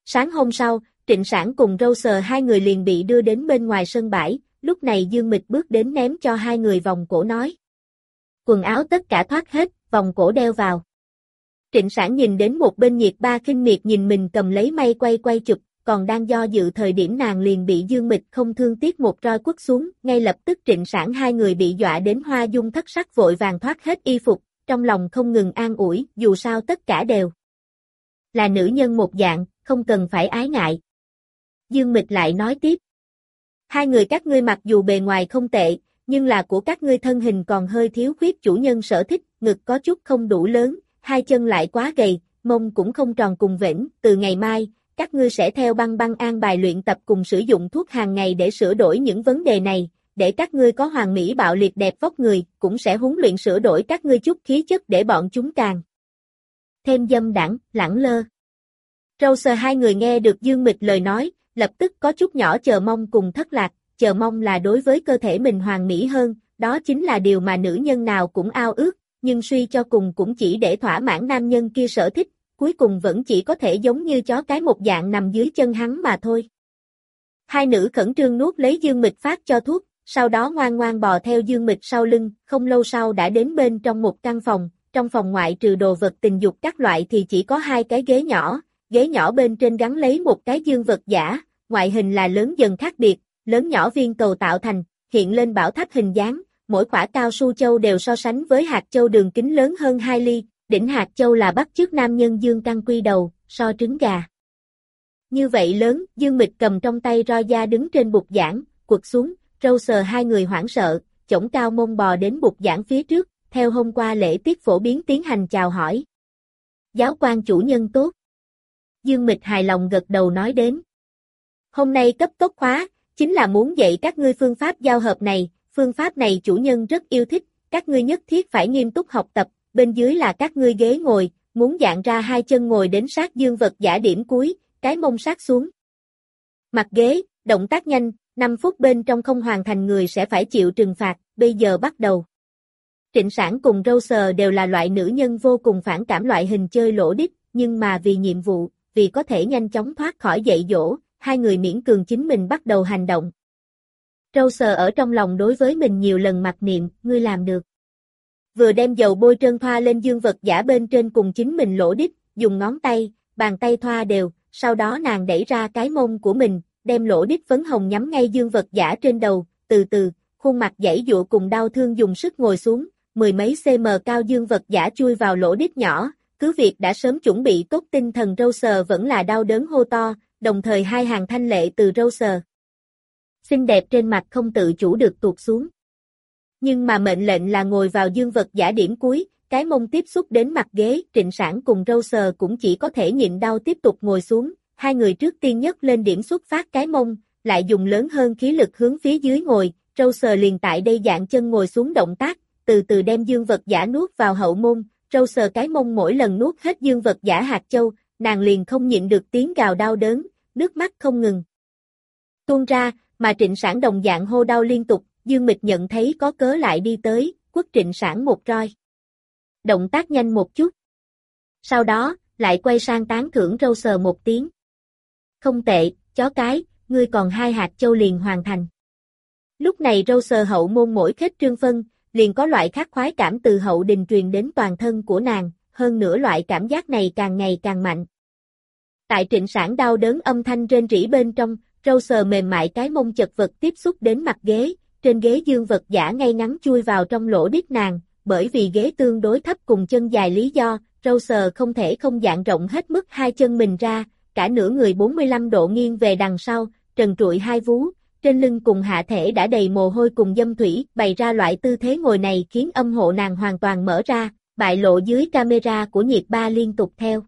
Sáng hôm sau, Trịnh Sảng cùng Râu Sờ hai người liền bị đưa đến bên ngoài sân bãi, lúc này Dương Mịch bước đến ném cho hai người vòng cổ nói. Quần áo tất cả thoát hết, vòng cổ đeo vào. Trịnh Sảng nhìn đến một bên Nhiệt Ba khinh miệt nhìn mình cầm lấy may quay chụp, còn đang do dự thời điểm nàng liền bị Dương Mịch không thương tiếc một roi quất xuống, ngay lập tức Trịnh Sảng hai người bị dọa đến hoa dung thất sắc vội vàng thoát hết y phục, trong lòng không ngừng an ủi, dù sao tất cả đều là nữ nhân một dạng, không cần phải ái ngại. Dương Mịch lại nói tiếp. Hai người các ngươi mặc dù bề ngoài không tệ, nhưng là của các ngươi thân hình còn hơi thiếu khuyết chủ nhân sở thích, ngực có chút không đủ lớn, hai chân lại quá gầy, mông cũng không tròn cùng vĩnh, từ ngày mai, các ngươi sẽ theo băng băng an bài luyện tập cùng sử dụng thuốc hàng ngày để sửa đổi những vấn đề này, để các ngươi có hoàn mỹ bạo liệt đẹp vóc người, cũng sẽ huấn luyện sửa đổi các ngươi chút khí chất để bọn chúng càng thêm dâm đãng, lẳng lơ. Râu Sờ hai người nghe được Dương Mịch lời nói, lập tức có chút nhỏ chờ mong cùng thất lạc, chờ mong là đối với cơ thể mình hoàn mỹ hơn, đó chính là điều mà nữ nhân nào cũng ao ước, nhưng suy cho cùng cũng chỉ để thỏa mãn nam nhân kia sở thích, cuối cùng vẫn chỉ có thể giống như chó cái một dạng nằm dưới chân hắn mà thôi. Hai nữ khẩn trương nuốt lấy Dương Mịch phát cho thuốc, sau đó ngoan ngoan bò theo Dương Mịch sau lưng, không lâu sau đã đến bên trong một căn phòng, trong phòng ngoại trừ đồ vật tình dục các loại thì chỉ có hai cái ghế nhỏ bên trên gắn lấy một cái dương vật giả, ngoại hình là lớn dần khác biệt, lớn nhỏ viên cầu tạo thành, hiện lên bảo tháp hình dáng, mỗi quả cao su châu đều so sánh với hạt châu đường kính lớn hơn 2 ly, đỉnh hạt châu là bắt chước nam nhân dương căn quy đầu, so trứng gà. Như vậy lớn, Dương Mịch cầm trong tay roi da đứng trên bục giảng, quật xuống, Râu Sờ hai người hoảng sợ, chổng cao mông bò đến bục giảng phía trước, theo hôm qua lễ tiết phổ biến tiến hành chào hỏi. Giáo quan chủ nhân tốt. Dương Mịch hài lòng gật đầu nói đến. Hôm nay cấp tốc khóa, chính là muốn dạy các ngươi phương pháp giao hợp này, phương pháp này chủ nhân rất yêu thích, các ngươi nhất thiết phải nghiêm túc học tập, bên dưới là các ngươi ghế ngồi, muốn dạng ra hai chân ngồi đến sát dương vật giả điểm cuối, cái mông sát xuống. Mặt ghế, động tác nhanh, 5 phút bên trong không hoàn thành người sẽ phải chịu trừng phạt, bây giờ bắt đầu. Trịnh Sảng cùng Râu Sờ đều là loại nữ nhân vô cùng phản cảm loại hình chơi lỗ đít, nhưng mà vì nhiệm vụ, vì có thể nhanh chóng thoát khỏi dạy dỗ, hai người miễn cường chính mình bắt đầu hành động. Râu Sờ ở trong lòng đối với mình nhiều lần mặc niệm, ngươi làm được. Vừa đem dầu bôi trơn thoa lên dương vật giả bên trên cùng chính mình lỗ đít, dùng ngón tay, bàn tay thoa đều, sau đó nàng đẩy ra cái mông của mình, đem lỗ đít phấn hồng nhắm ngay dương vật giả trên đầu, từ từ, khuôn mặt giãy giụa cùng đau thương dùng sức ngồi xuống, mười mấy cm cao dương vật giả chui vào lỗ đít nhỏ, cứ việc đã sớm chuẩn bị tốt tinh thần Râu Sờ vẫn là đau đớn hô to, đồng thời hai hàng thanh lệ từ Râu Sờ xinh đẹp trên mặt không tự chủ được tuột xuống. Nhưng mà mệnh lệnh là ngồi vào dương vật giả điểm cuối, cái mông tiếp xúc đến mặt ghế, Trịnh Sảng cùng Râu Sờ cũng chỉ có thể nhịn đau tiếp tục ngồi xuống, hai người trước tiên nhấc lên điểm xuất phát cái mông, lại dùng lớn hơn khí lực hướng phía dưới ngồi, Râu Sờ liền tại đây dạng chân ngồi xuống động tác, từ từ đem dương vật giả nuốt vào hậu môn, Râu Sờ cái mông mỗi lần nuốt hết dương vật giả hạt châu, nàng liền không nhịn được tiếng gào đau đớn, nước mắt không ngừng tuôn ra, mà Trịnh Sảng đồng dạng hô đau liên tục, Dương Mịch nhận thấy có cớ lại đi tới, quất Trịnh Sảng một roi. Động tác nhanh một chút. Sau đó, lại quay sang tán thưởng Râu Sờ một tiếng. Không tệ, chó cái, ngươi còn 2 hạt châu liền hoàn thành. Lúc này Râu Sờ hậu môn mỗi khết trương phân, liền có loại khát khoái cảm từ hậu đình truyền đến toàn thân của nàng, hơn nữa loại cảm giác này càng ngày càng mạnh. Tại Trịnh Sảng đau đớn âm thanh rên rỉ bên trong, Râu Sờ mềm mại cái mông chật vật tiếp xúc đến mặt ghế, trên ghế dương vật giả ngay ngắn chui vào trong lỗ đít nàng, bởi vì ghế tương đối thấp cùng chân dài lý do, Râu Sờ không thể không dạn rộng hết mức hai chân mình ra, cả nửa người 45 độ nghiêng về đằng sau, trần trụi hai vú, trên lưng cùng hạ thể đã đầy mồ hôi cùng dâm thủy, bày ra loại tư thế ngồi này khiến âm hộ nàng hoàn toàn mở ra, bại lộ dưới camera của Nhiệt Ba liên tục theo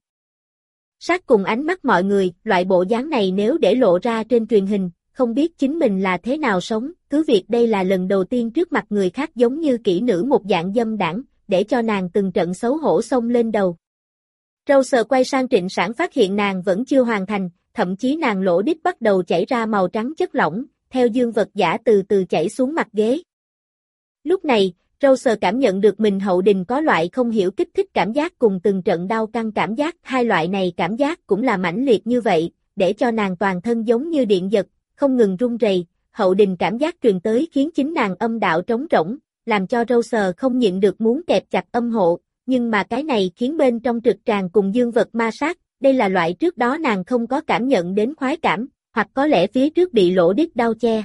sát cùng ánh mắt mọi người, loại bộ dáng này nếu để lộ ra trên truyền hình, không biết chính mình là thế nào sống, cứ việc đây là lần đầu tiên trước mặt người khác giống như kỹ nữ một dạng dâm đãng, để cho nàng từng trận xấu hổ xông lên đầu. Râu Sờ quay sang Trịnh Sảng phát hiện nàng vẫn chưa hoàn thành, thậm chí nàng lỗ đít bắt đầu chảy ra màu trắng chất lỏng, theo dương vật giả từ từ chảy xuống mặt ghế. Lúc này, Râu Sờ cảm nhận được mình hậu đình có loại không hiểu kích thích cảm giác cùng từng trận đau căng cảm giác, hai loại này cảm giác cũng là mãnh liệt như vậy, để cho nàng toàn thân giống như điện giật, không ngừng run rẩy. Hậu đình cảm giác truyền tới khiến chính nàng âm đạo trống rỗng, làm cho râu sờ không nhịn được muốn kẹp chặt âm hộ, nhưng mà cái này khiến bên trong trực tràng cùng dương vật ma sát, đây là loại trước đó nàng không có cảm nhận đến khoái cảm, hoặc có lẽ phía trước bị lỗ đít đau che.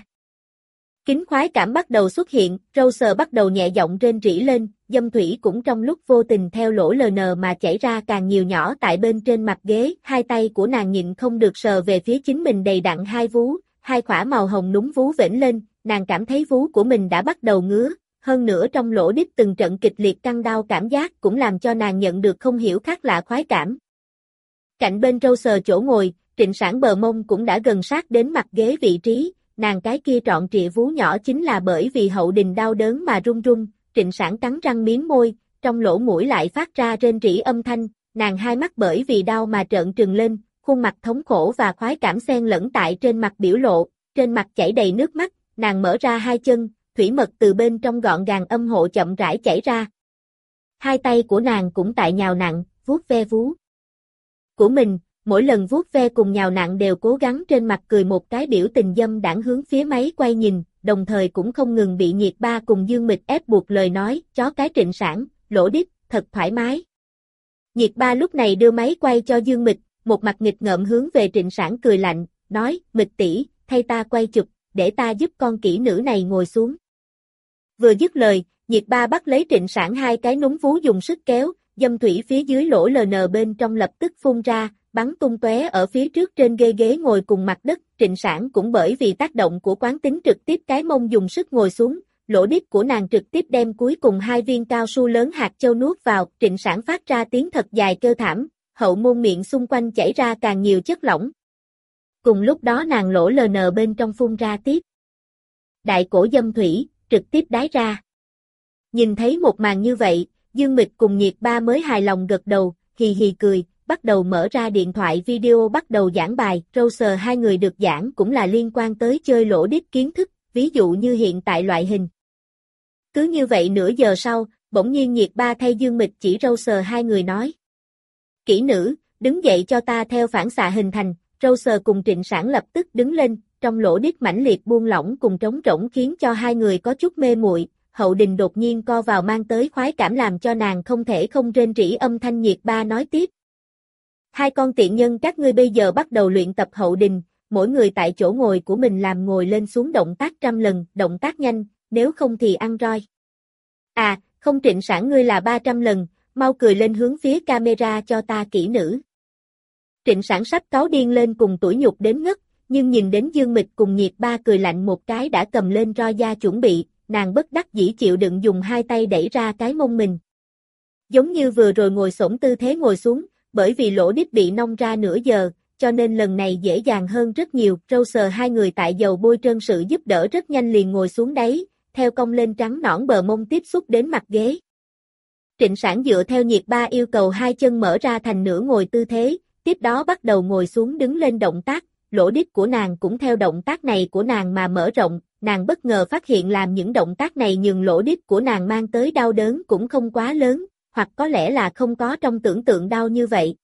Kính khoái cảm bắt đầu xuất hiện, râu sờ bắt đầu nhẹ giọng rên rỉ lên, dâm thủy cũng trong lúc vô tình theo lỗ LN mà chảy ra càng nhiều nhỏ tại bên trên mặt ghế, hai tay của nàng nhịn không được sờ về phía chính mình đầy đặn hai vú, hai khỏa màu hồng núng vú vểnh lên, nàng cảm thấy vú của mình đã bắt đầu ngứa, hơn nữa trong lỗ đít từng trận kịch liệt căng đau cảm giác cũng làm cho nàng nhận được không hiểu khác lạ khoái cảm. Cạnh bên râu sờ chỗ ngồi, Trịnh Sảng bờ mông cũng đã gần sát đến mặt ghế vị trí, nàng cái kia trọn trịa vú nhỏ chính là bởi vì hậu đình đau đớn mà run run, Trịnh Sảng cắn răng miếm môi, trong lỗ mũi lại phát ra rên rỉ âm thanh, nàng hai mắt bởi vì đau mà trợn trừng lên, khuôn mặt thống khổ và khoái cảm xen lẫn tại trên mặt biểu lộ, trên mặt chảy đầy nước mắt, nàng mở ra hai chân, thủy mật từ bên trong gọn gàng âm hộ chậm rãi chảy ra. Hai tay của nàng cũng tại nhào nặn, vuốt ve vú của mình, mỗi lần vuốt ve cùng nhào nặn đều cố gắng trên mặt cười một cái biểu tình dâm đãng hướng phía máy quay nhìn, đồng thời cũng không ngừng bị Nhiệt Ba cùng Dương Mịch ép buộc lời nói, chó cái Trịnh Sảng, lỗ đít, thật thoải mái. Nhiệt Ba lúc này đưa máy quay cho Dương Mịch, một mặt nghịch ngợm hướng về Trịnh Sảng cười lạnh, nói, Mịch tỷ, thay ta quay chụp, để ta giúp con kỹ nữ này ngồi xuống. Vừa dứt lời, Nhiệt Ba bắt lấy Trịnh Sảng hai cái núm vú dùng sức kéo, dâm thủy phía dưới lỗ LN bên trong lập tức phun ra, bắn tung tóe ở phía trước trên ghế ngồi cùng mặt đất, Trịnh Sảng cũng bởi vì tác động của quán tính trực tiếp cái mông dùng sức ngồi xuống, lỗ đít của nàng trực tiếp đem cuối cùng hai viên cao su lớn hạt châu nuốt vào, Trịnh Sảng phát ra tiếng thật dài kêu thảm, hậu môn miệng xung quanh chảy ra càng nhiều chất lỏng. Cùng lúc đó nàng lỗ LN bên trong phun ra tiếp. Đại cổ dâm thủy, trực tiếp đái ra. Nhìn thấy một màn như vậy, Dương Mịch cùng Nhiệt Ba mới hài lòng gật đầu, hì hì cười, bắt đầu mở ra điện thoại video bắt đầu giảng bài, râu sờ hai người được giảng cũng là liên quan tới chơi lỗ đít kiến thức, ví dụ như hiện tại loại hình. Cứ như vậy nửa giờ sau, bỗng nhiên Nhiệt Ba thay Dương Mịch chỉ râu sờ hai người nói. Kỹ nữ, đứng dậy cho ta theo phản xạ hình thành, râu sờ cùng Trịnh Sảng lập tức đứng lên, trong lỗ đít mãnh liệt buông lỏng cùng trống rỗng khiến cho hai người có chút mê muội. Hậu đình đột nhiên co vào mang tới khoái cảm làm cho nàng không thể không rên rỉ âm thanh. Nhiệt Ba nói tiếp. Hai con tiện nhân các ngươi bây giờ bắt đầu luyện tập hậu đình, mỗi người tại chỗ ngồi của mình làm ngồi lên xuống động tác 100 lần, động tác nhanh, nếu không thì ăn roi. À, không Trịnh Sảng ngươi là 300 lần, mau cười lên hướng phía camera cho ta kỹ nữ. Trịnh Sảng sắp cáu điên lên cùng tủi nhục đến ngất, nhưng nhìn đến Dương Mịch cùng Nhiệt Ba cười lạnh một cái đã cầm lên roi da chuẩn bị, nàng bất đắc dĩ chịu đựng dùng hai tay đẩy ra cái mông mình. Giống như vừa rồi ngồi xổm tư thế ngồi xuống, bởi vì lỗ đít bị nong ra nửa giờ, cho nên lần này dễ dàng hơn rất nhiều, râu sờ hai người tại dầu bôi trơn sự giúp đỡ rất nhanh liền ngồi xuống đấy, theo cong lên trắng nõn bờ mông tiếp xúc đến mặt ghế. Trịnh Sảng dựa theo Nhiệt Ba yêu cầu hai chân mở ra thành nửa ngồi tư thế, tiếp đó bắt đầu ngồi xuống đứng lên động tác, lỗ đít của nàng cũng theo động tác này của nàng mà mở rộng, nàng bất ngờ phát hiện làm những động tác này nhường lỗ đít của nàng mang tới đau đớn cũng không quá lớn, hoặc có lẽ là không có trong tưởng tượng đau như vậy.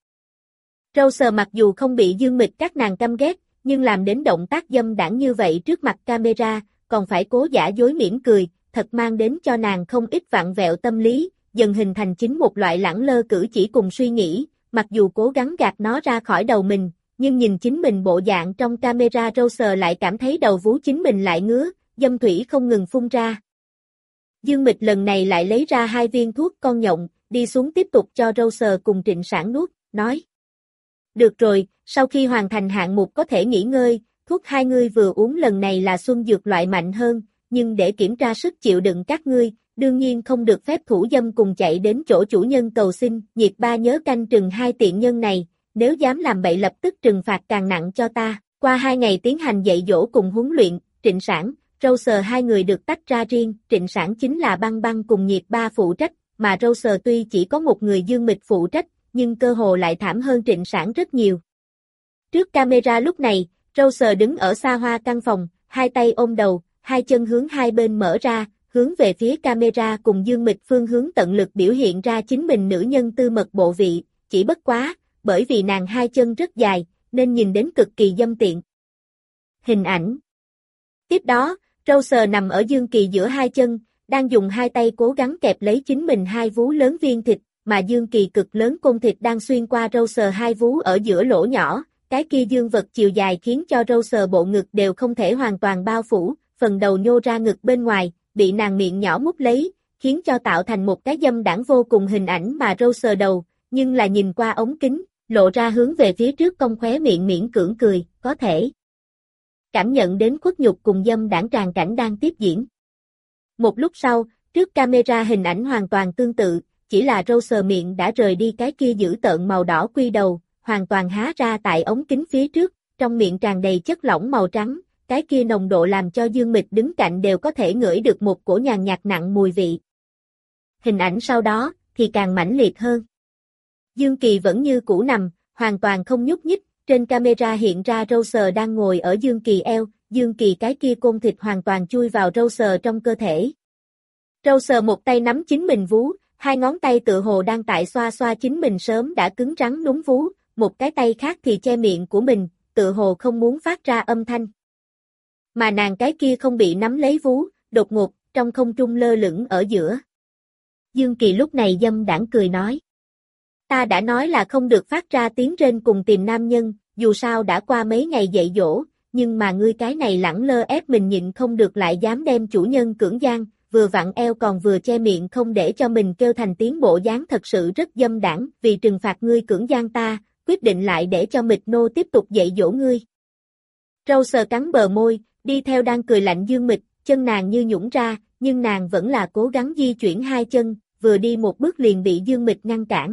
Râu sờ mặc dù không bị Dương Mịch các nàng căm ghét, nhưng làm đến động tác dâm đãng như vậy trước mặt camera, còn phải cố giả dối mỉm cười, thật mang đến cho nàng không ít vặn vẹo tâm lý, dần hình thành chính một loại lẳng lơ cử chỉ cùng suy nghĩ, mặc dù cố gắng gạt nó ra khỏi đầu mình, nhưng nhìn chính mình bộ dạng trong camera râu sờ lại cảm thấy đầu vú chính mình lại ngứa, dâm thủy không ngừng phun ra. Dương Mịch lần này lại lấy ra hai viên thuốc con nhộng, đi xuống tiếp tục cho râu sờ cùng Trịnh Sảng nuốt, nói. Được rồi, sau khi hoàn thành hạng mục có thể nghỉ ngơi, thuốc hai ngươi vừa uống lần này là xuân dược loại mạnh hơn, nhưng để kiểm tra sức chịu đựng các ngươi, đương nhiên không được phép thủ dâm cùng chạy đến chỗ chủ nhân cầu xin. Nhiệt Ba nhớ canh trừng hai tiện nhân này, nếu dám làm bậy lập tức trừng phạt càng nặng cho ta. Qua 2 ngày tiến hành dạy dỗ cùng huấn luyện, Trịnh Sảng, râu sờ hai người được tách ra riêng, Trịnh Sảng chính là Băng Băng cùng Nhiệt Ba phụ trách, mà râu sờ tuy chỉ có một người Dương Mịch phụ trách, nhưng cơ hồ lại thảm hơn Trịnh Sảng rất nhiều. Trước camera lúc này, râu sờ đứng ở xa hoa căn phòng, hai tay ôm đầu, hai chân hướng hai bên mở ra, hướng về phía camera cùng Dương Mịch phương hướng tận lực biểu hiện ra chính mình nữ nhân tư mật bộ vị, chỉ bất quá, bởi vì nàng hai chân rất dài, nên nhìn đến cực kỳ dâm tiện. Hình ảnh. Tiếp đó, Râu Sờ nằm ở Dương Kỳ giữa hai chân, đang dùng hai tay cố gắng kẹp lấy chính mình hai vú lớn viên thịt, mà Dương Kỳ cực lớn côn thịt đang xuyên qua Râu Sờ hai vú ở giữa lỗ nhỏ, cái kia dương vật chiều dài khiến cho Râu Sờ bộ ngực đều không thể hoàn toàn bao phủ, phần đầu nhô ra ngực bên ngoài, bị nàng miệng nhỏ mút lấy, khiến cho tạo thành một cái dâm đãng vô cùng hình ảnh mà Râu Sờ đầu, nhưng là nhìn qua ống kính, lộ ra hướng về phía trước cong khóe miệng miễn cưỡng cười, có thể cảm nhận đến khuất nhục cùng dâm đãng tràn cảnh đang tiếp diễn. Một lúc sau, trước camera hình ảnh hoàn toàn tương tự, chỉ là Râu Sờ miệng đã rời đi cái kia dữ tợn màu đỏ quy đầu, hoàn toàn há ra tại ống kính phía trước, trong miệng tràn đầy chất lỏng màu trắng, cái kia nồng độ làm cho Dương Mịch đứng cạnh đều có thể ngửi được một cổ nhàn nhạt nặng mùi vị. Hình ảnh sau đó, thì càng mãnh liệt hơn. Dương Kỳ vẫn như cũ nằm, hoàn toàn không nhúc nhích, trên camera hiện ra Râu Sờ đang ngồi ở Dương Kỳ eo, Dương Kỳ cái kia côn thịt hoàn toàn chui vào Râu Sờ trong cơ thể. Râu Sờ một tay nắm chính mình vú, hai ngón tay tựa hồ đang tại xoa xoa chính mình sớm đã cứng rắn núm vú, một cái tay khác thì che miệng của mình, tựa hồ không muốn phát ra âm thanh. Mà nàng cái kia không bị nắm lấy vú, đột ngột, trong không trung lơ lửng ở giữa. Dương Kỳ lúc này dâm đãng cười nói. Ta đã nói là không được phát ra tiếng rên cùng tìm nam nhân, dù sao đã qua mấy ngày dạy dỗ, nhưng mà ngươi cái này lẳng lơ ép mình nhịn không được lại dám đem chủ nhân cưỡng gian, vừa vặn eo còn vừa che miệng không để cho mình kêu thành tiếng bộ dáng thật sự rất dâm đãng, vì trừng phạt ngươi cưỡng gian ta, quyết định lại để cho Mịch Nô tiếp tục dạy dỗ ngươi. Râu Sờ cắn bờ môi, đi theo đang cười lạnh Dương Mịch, chân nàng như nhũn ra, nhưng nàng vẫn là cố gắng di chuyển hai chân, vừa đi một bước liền bị Dương Mịch ngăn cản.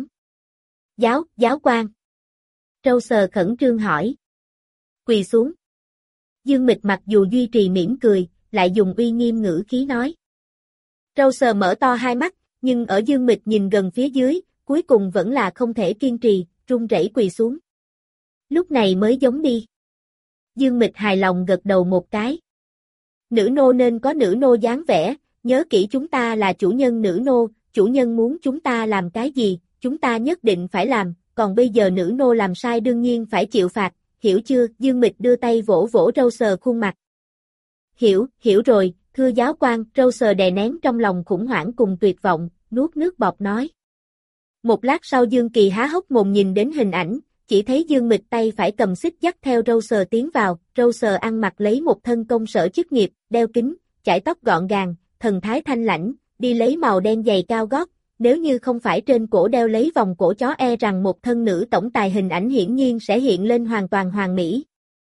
Giáo quan. Râu Sờ khẩn trương hỏi. Quỳ xuống. Dương Mịch mặc dù duy trì mỉm cười, lại dùng uy nghiêm ngữ khí nói. Râu Sờ mở to hai mắt, nhưng ở Dương Mịch nhìn gần phía dưới, cuối cùng vẫn là không thể kiên trì, run rẩy quỳ xuống. Lúc này mới giống đi. Dương Mịch hài lòng gật đầu một cái. Nữ nô nên có nữ nô dáng vẻ, nhớ kỹ chúng ta là chủ nhân nữ nô, chủ nhân muốn chúng ta làm cái gì, chúng ta nhất định phải làm, còn bây giờ nữ nô làm sai đương nhiên phải chịu phạt, hiểu chưa? Dương Mịch đưa tay vỗ vỗ Râu Sờ khuôn mặt. Hiểu rồi, thưa giáo quan, Râu Sờ đè nén trong lòng khủng hoảng cùng tuyệt vọng, nuốt nước bọt nói. Một lát sau Dương Kỳ há hốc mồm nhìn đến hình ảnh, chỉ thấy Dương Mịch tay phải cầm xích dắt theo Râu Sờ tiến vào, Râu Sờ ăn mặc lấy một thân công sở chức nghiệp, đeo kính, chải tóc gọn gàng, thần thái thanh lãnh, đi lấy màu đen giày cao gót, nếu như không phải trên cổ đeo lấy vòng cổ chó e rằng một thân nữ tổng tài hình ảnh hiển nhiên sẽ hiện lên hoàn toàn hoàn mỹ.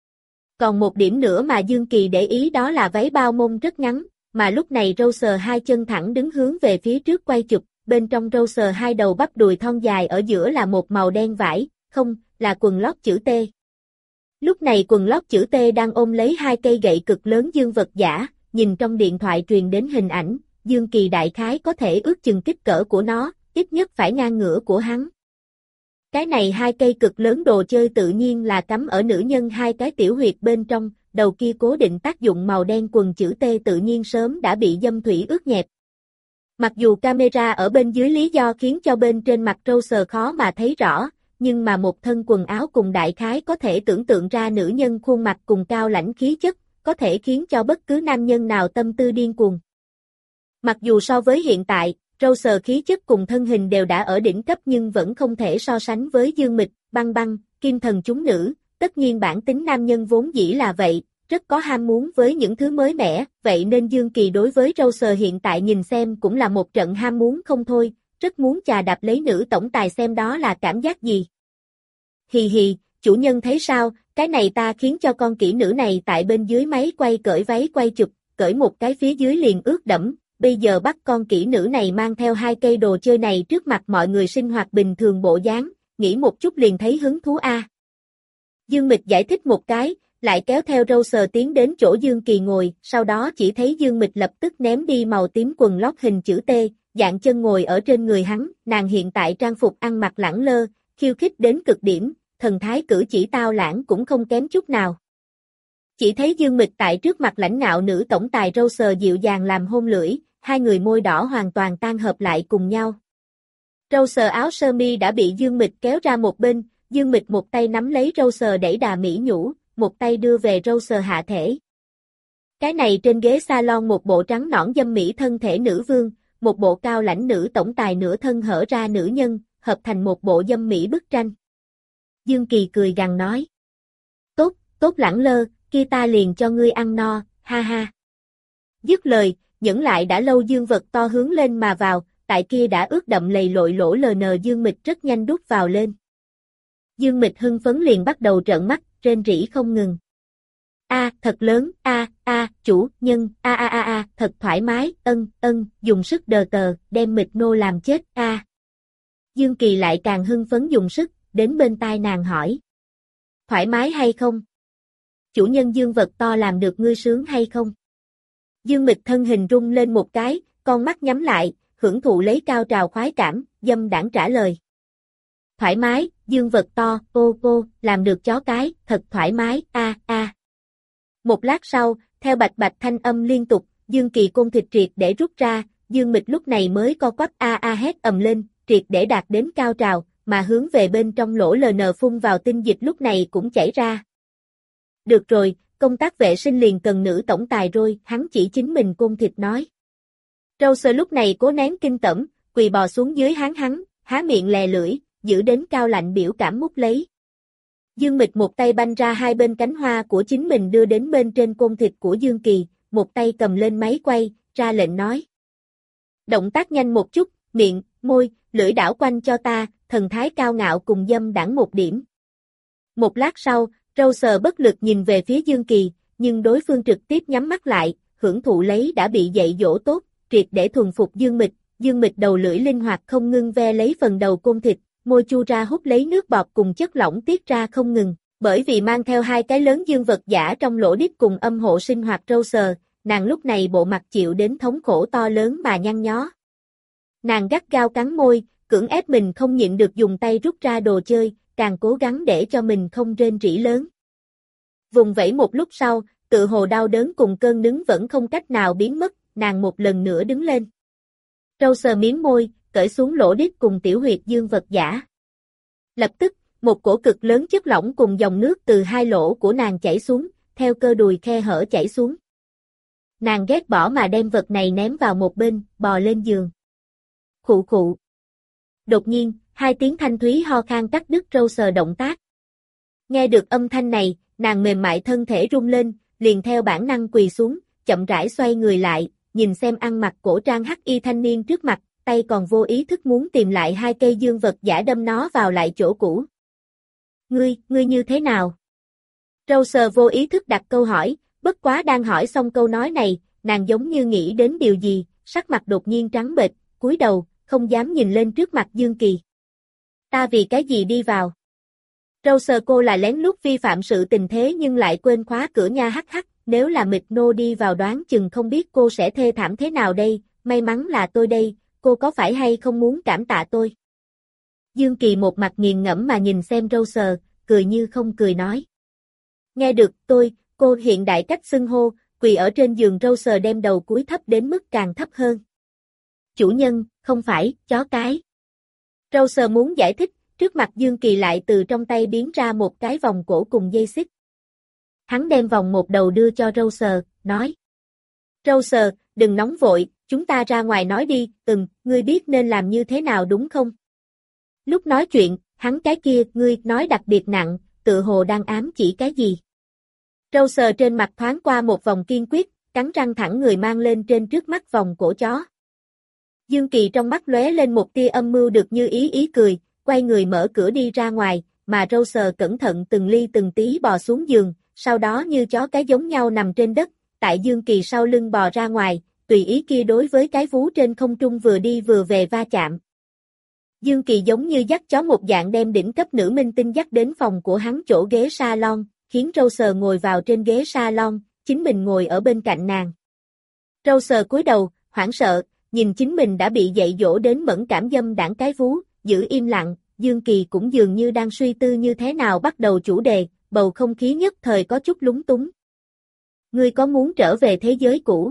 Còn một điểm nữa mà Dương Kỳ để ý đó là váy bao mông rất ngắn, mà lúc này Râu Sờ hai chân thẳng đứng hướng về phía trước quay chụp, bên trong Râu Sờ hai đầu bắp đùi thon dài ở giữa là một màu đen vải, không, là quần lót chữ T. Lúc này quần lót chữ T đang ôm lấy hai cây gậy cực lớn dương vật giả, nhìn trong điện thoại truyền đến hình ảnh, Dương Kỳ đại khái có thể ước chừng kích cỡ của nó, ít nhất phải ngang ngửa của hắn. Cái này hai cây cực lớn đồ chơi tự nhiên là cắm ở nữ nhân hai cái tiểu huyệt bên trong, đầu kia cố định tác dụng màu đen quần chữ T tự nhiên sớm đã bị dâm thủy ướt nhẹp. Mặc dù camera ở bên dưới lý do khiến cho bên trên mặt Râu Sờ khó mà thấy rõ, nhưng mà một thân quần áo cùng đại khái có thể tưởng tượng ra nữ nhân khuôn mặt cùng cao lãnh khí chất, có thể khiến cho bất cứ nam nhân nào tâm tư điên cuồng. Mặc dù so với hiện tại, Râu Sờ khí chất cùng thân hình đều đã ở đỉnh cấp nhưng vẫn không thể so sánh với Dương Mịch, Băng Băng, Kim Thần chúng nữ, tất nhiên bản tính nam nhân vốn dĩ là vậy, rất có ham muốn với những thứ mới mẻ, vậy nên Dương Kỳ đối với Râu Sờ hiện tại nhìn xem cũng là một trận ham muốn không thôi, rất muốn chà đạp lấy nữ tổng tài xem đó là cảm giác gì. Hì hì, chủ nhân thấy sao, cái này ta khiến cho con kỹ nữ này tại bên dưới máy quay cởi váy quay chụp, cởi một cái phía dưới liền ướt đẫm, bây giờ bắt con kỹ nữ này mang theo hai cây đồ chơi này trước mặt mọi người sinh hoạt bình thường bộ dáng, nghĩ một chút liền thấy hứng thú a. Dương Mịch giải thích một cái, lại kéo theo Râu Sờ tiến đến chỗ Dương Kỳ ngồi, sau đó chỉ thấy Dương Mịch lập tức ném đi màu tím quần lót hình chữ T, dạng chân ngồi ở trên người hắn, nàng hiện tại trang phục ăn mặc lẳng lơ, khiêu khích đến cực điểm, thần thái cử chỉ tao lãng cũng không kém chút nào. Chỉ thấy Dương Mịch tại trước mặt lãnh ngạo nữ tổng tài Râu Sờ dịu dàng làm hôn lưỡi, hai người môi đỏ hoàn toàn tan hợp lại cùng nhau. Râu Sờ áo sơ mi đã bị Dương Mịch kéo ra một bên, Dương Mịch một tay nắm lấy râu sờ đẩy đà mỹ nhũ, một tay đưa về râu sờ hạ thể. Cái này trên ghế salon một bộ trắng nõn dâm mỹ thân thể nữ vương, một bộ cao lãnh nữ tổng tài nửa thân hở ra nữ nhân, hợp thành một bộ dâm mỹ bức tranh. Dương Kỳ cười gằn nói. Tốt, tốt Lẳng Lơ, kia ta liền cho ngươi ăn no, ha ha. Dứt lời, nhẫn lại đã lâu dương vật to hướng lên mà vào, tại kia đã ướt đậm lầy lội lỗ ln Dương Mịch rất nhanh đút vào lên. Dương Mịch hưng phấn liền bắt đầu trợn mắt, rên rỉ không ngừng. Thật lớn, chủ nhân, thật thoải mái, dùng sức đờ tờ, đem Mịch nô làm chết, Dương Kỳ lại càng hưng phấn dùng sức, đến bên tai nàng hỏi. Thoải mái hay không? Chủ nhân dương vật to làm được ngươi sướng hay không? Dương Mịch thân hình rung lên một cái, con mắt nhắm lại, hưởng thụ lấy cao trào khoái cảm, dâm đãng trả lời. Thoải mái, dương vật to, cô, làm được chó cái, thật thoải mái, Một lát sau, theo bạch bạch thanh âm liên tục, Dương Kỳ côn thịt triệt để rút ra, Dương Mịch lúc này mới co quắp hét ầm lên, triệt để đạt đến cao trào, mà hướng về bên trong lỗ ln phun vào tinh dịch lúc này cũng chảy ra. Được rồi, công tác vệ sinh liền cần nữ tổng tài rồi, hắn chỉ chính mình côn thịt nói. Râu sờ lúc này cố nén kinh tởm, quỳ bò xuống dưới hắn, há miệng lè lưỡi, giữ đến cao lạnh biểu cảm mút lấy. Dương Mịch một tay banh ra hai bên cánh hoa của chính mình đưa đến bên trên côn thịt của Dương Kỳ, một tay cầm lên máy quay, ra lệnh nói. Động tác nhanh một chút, miệng, môi, lưỡi đảo quanh cho ta, thần thái cao ngạo cùng dâm đãng một điểm. Một lát sau, râu sờ bất lực nhìn về phía Dương Kỳ, nhưng đối phương trực tiếp nhắm mắt lại, hưởng thụ lấy đã bị dạy dỗ tốt, triệt để thuần phục Dương Mịch đầu lưỡi linh hoạt không ngưng ve lấy phần đầu côn thịt, môi chu ra hút lấy nước bọt cùng chất lỏng tiết ra không ngừng, bởi vì mang theo hai cái lớn dương vật giả trong lỗ đít cùng âm hộ sinh hoạt râu sờ, nàng lúc này bộ mặt chịu đến thống khổ to lớn mà nhăn nhó. Nàng gắt gao cắn môi, cưỡng ép mình không nhịn được dùng tay rút ra đồ chơi, càng cố gắng để cho mình không rên rỉ lớn. Vùng vẫy một lúc sau, tự hồ đau đớn cùng cơn đứng vẫn không cách nào biến mất, nàng một lần nữa đứng lên. Râu sờ miếm môi, cởi xuống lỗ đít cùng tiểu huyệt dương vật giả. Lập tức, một cổ cực lớn chất lỏng cùng dòng nước từ hai lỗ của nàng chảy xuống, theo cơ đùi khe hở chảy xuống. Nàng ghét bỏ mà đem vật này ném vào một bên, bò lên giường. Khụ khụ. Đột nhiên, hai tiếng thanh thúy ho khan cắt đứt râu sờ động tác. Nghe được âm thanh này, nàng mềm mại thân thể rung lên, liền theo bản năng quỳ xuống, chậm rãi xoay người lại, nhìn xem ăn mặc cổ trang hắc y thanh niên trước mặt, tay còn vô ý thức muốn tìm lại hai cây dương vật giả đâm nó vào lại chỗ cũ. Ngươi như thế nào? Râu sờ vô ý thức đặt câu hỏi, bất quá đang hỏi xong câu nói này, nàng giống như nghĩ đến điều gì, sắc mặt đột nhiên trắng bệch, cúi đầu, không dám nhìn lên trước mặt Dương Kỳ. Ta vì cái gì đi vào? Râu sờ cô là lén lút vi phạm sự tình thế nhưng lại quên khóa cửa nha hắc, nếu là Mịch nô đi vào đoán chừng không biết cô sẽ thê thảm thế nào đây, may mắn là tôi đây, cô có phải hay không muốn cảm tạ tôi? Dương Kỳ một mặt nghiền ngẫm mà nhìn xem râu sờ, cười như không cười nói. Nghe được cô hiện đại cách xưng hô, quỳ ở trên giường râu sờ đem đầu cúi thấp đến mức càng thấp hơn. Chủ nhân, không phải, chó cái. Râu sờ muốn giải thích, trước mặt Dương Kỳ lại từ trong tay biến ra một cái vòng cổ cùng dây xích. Hắn đem vòng một đầu đưa cho râu sờ, nói. Râu sờ, đừng nóng vội, chúng ta ra ngoài nói đi, ngươi biết nên làm như thế nào đúng không? Lúc nói chuyện, hắn cái kia, ngươi nói đặc biệt nặng, tự hồ đang ám chỉ cái gì? Râu sờ trên mặt thoáng qua một vòng kiên quyết, cắn răng thẳng người mang lên trên trước mắt vòng cổ chó. Dương Kỳ trong mắt lóe lên một tia âm mưu được như ý cười, quay người mở cửa đi ra ngoài, mà râu sờ cẩn thận từng ly từng tí bò xuống giường, sau đó như chó cái giống nhau nằm trên đất, tại Dương Kỳ sau lưng bò ra ngoài, tùy ý kia đối với cái vú trên không trung vừa đi vừa về va chạm. Dương Kỳ giống như dắt chó một dạng đem đỉnh cấp nữ minh tinh dắt đến phòng của hắn chỗ ghế salon, khiến râu sờ ngồi vào trên ghế salon, chính mình ngồi ở bên cạnh nàng. Râu sờ cúi đầu, hoảng sợ, nhìn chính mình đã bị dạy dỗ đến mẫn cảm dâm đãng cái vú, giữ im lặng, Dương Kỳ cũng dường như đang suy tư như thế nào bắt đầu chủ đề, bầu không khí nhất thời có chút lúng túng. Ngươi có muốn trở về thế giới cũ?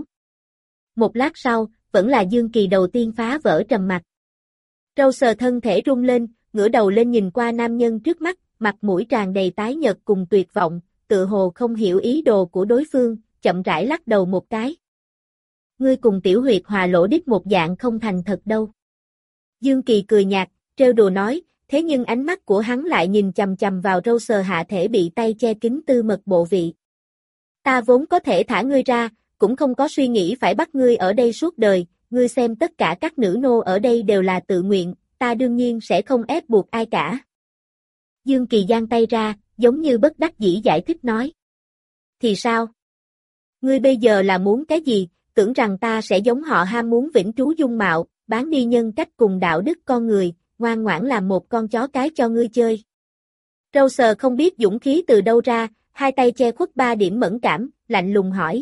Một lát sau, vẫn là Dương Kỳ đầu tiên phá vỡ trầm mặc. Râu sờ thân thể rung lên, ngửa đầu lên nhìn qua nam nhân trước mắt, mặt mũi tràn đầy tái nhợt cùng tuyệt vọng, tự hồ không hiểu ý đồ của đối phương, chậm rãi lắc đầu một cái. Ngươi cùng Tiểu Huyệt Hòa lỗ đích một dạng không thành thật đâu. Dương Kỳ cười nhạt, trêu đùa nói, thế nhưng ánh mắt của hắn lại nhìn chằm chằm vào râu sờ hạ thể bị tay che kín tư mật bộ vị. Ta vốn có thể thả ngươi ra, cũng không có suy nghĩ phải bắt ngươi ở đây suốt đời, ngươi xem tất cả các nữ nô ở đây đều là tự nguyện, ta đương nhiên sẽ không ép buộc ai cả. Dương Kỳ giang tay ra, giống như bất đắc dĩ giải thích nói. Thì sao? Ngươi bây giờ là muốn cái gì, tưởng rằng ta sẽ giống họ ham muốn vĩnh trú dung mạo, bán đi nhân cách cùng đạo đức con người, ngoan ngoãn làm một con chó cái cho ngươi chơi. Râu sờ không biết dũng khí từ đâu ra, hai tay che khuất 3 điểm mẫn cảm, lạnh lùng hỏi.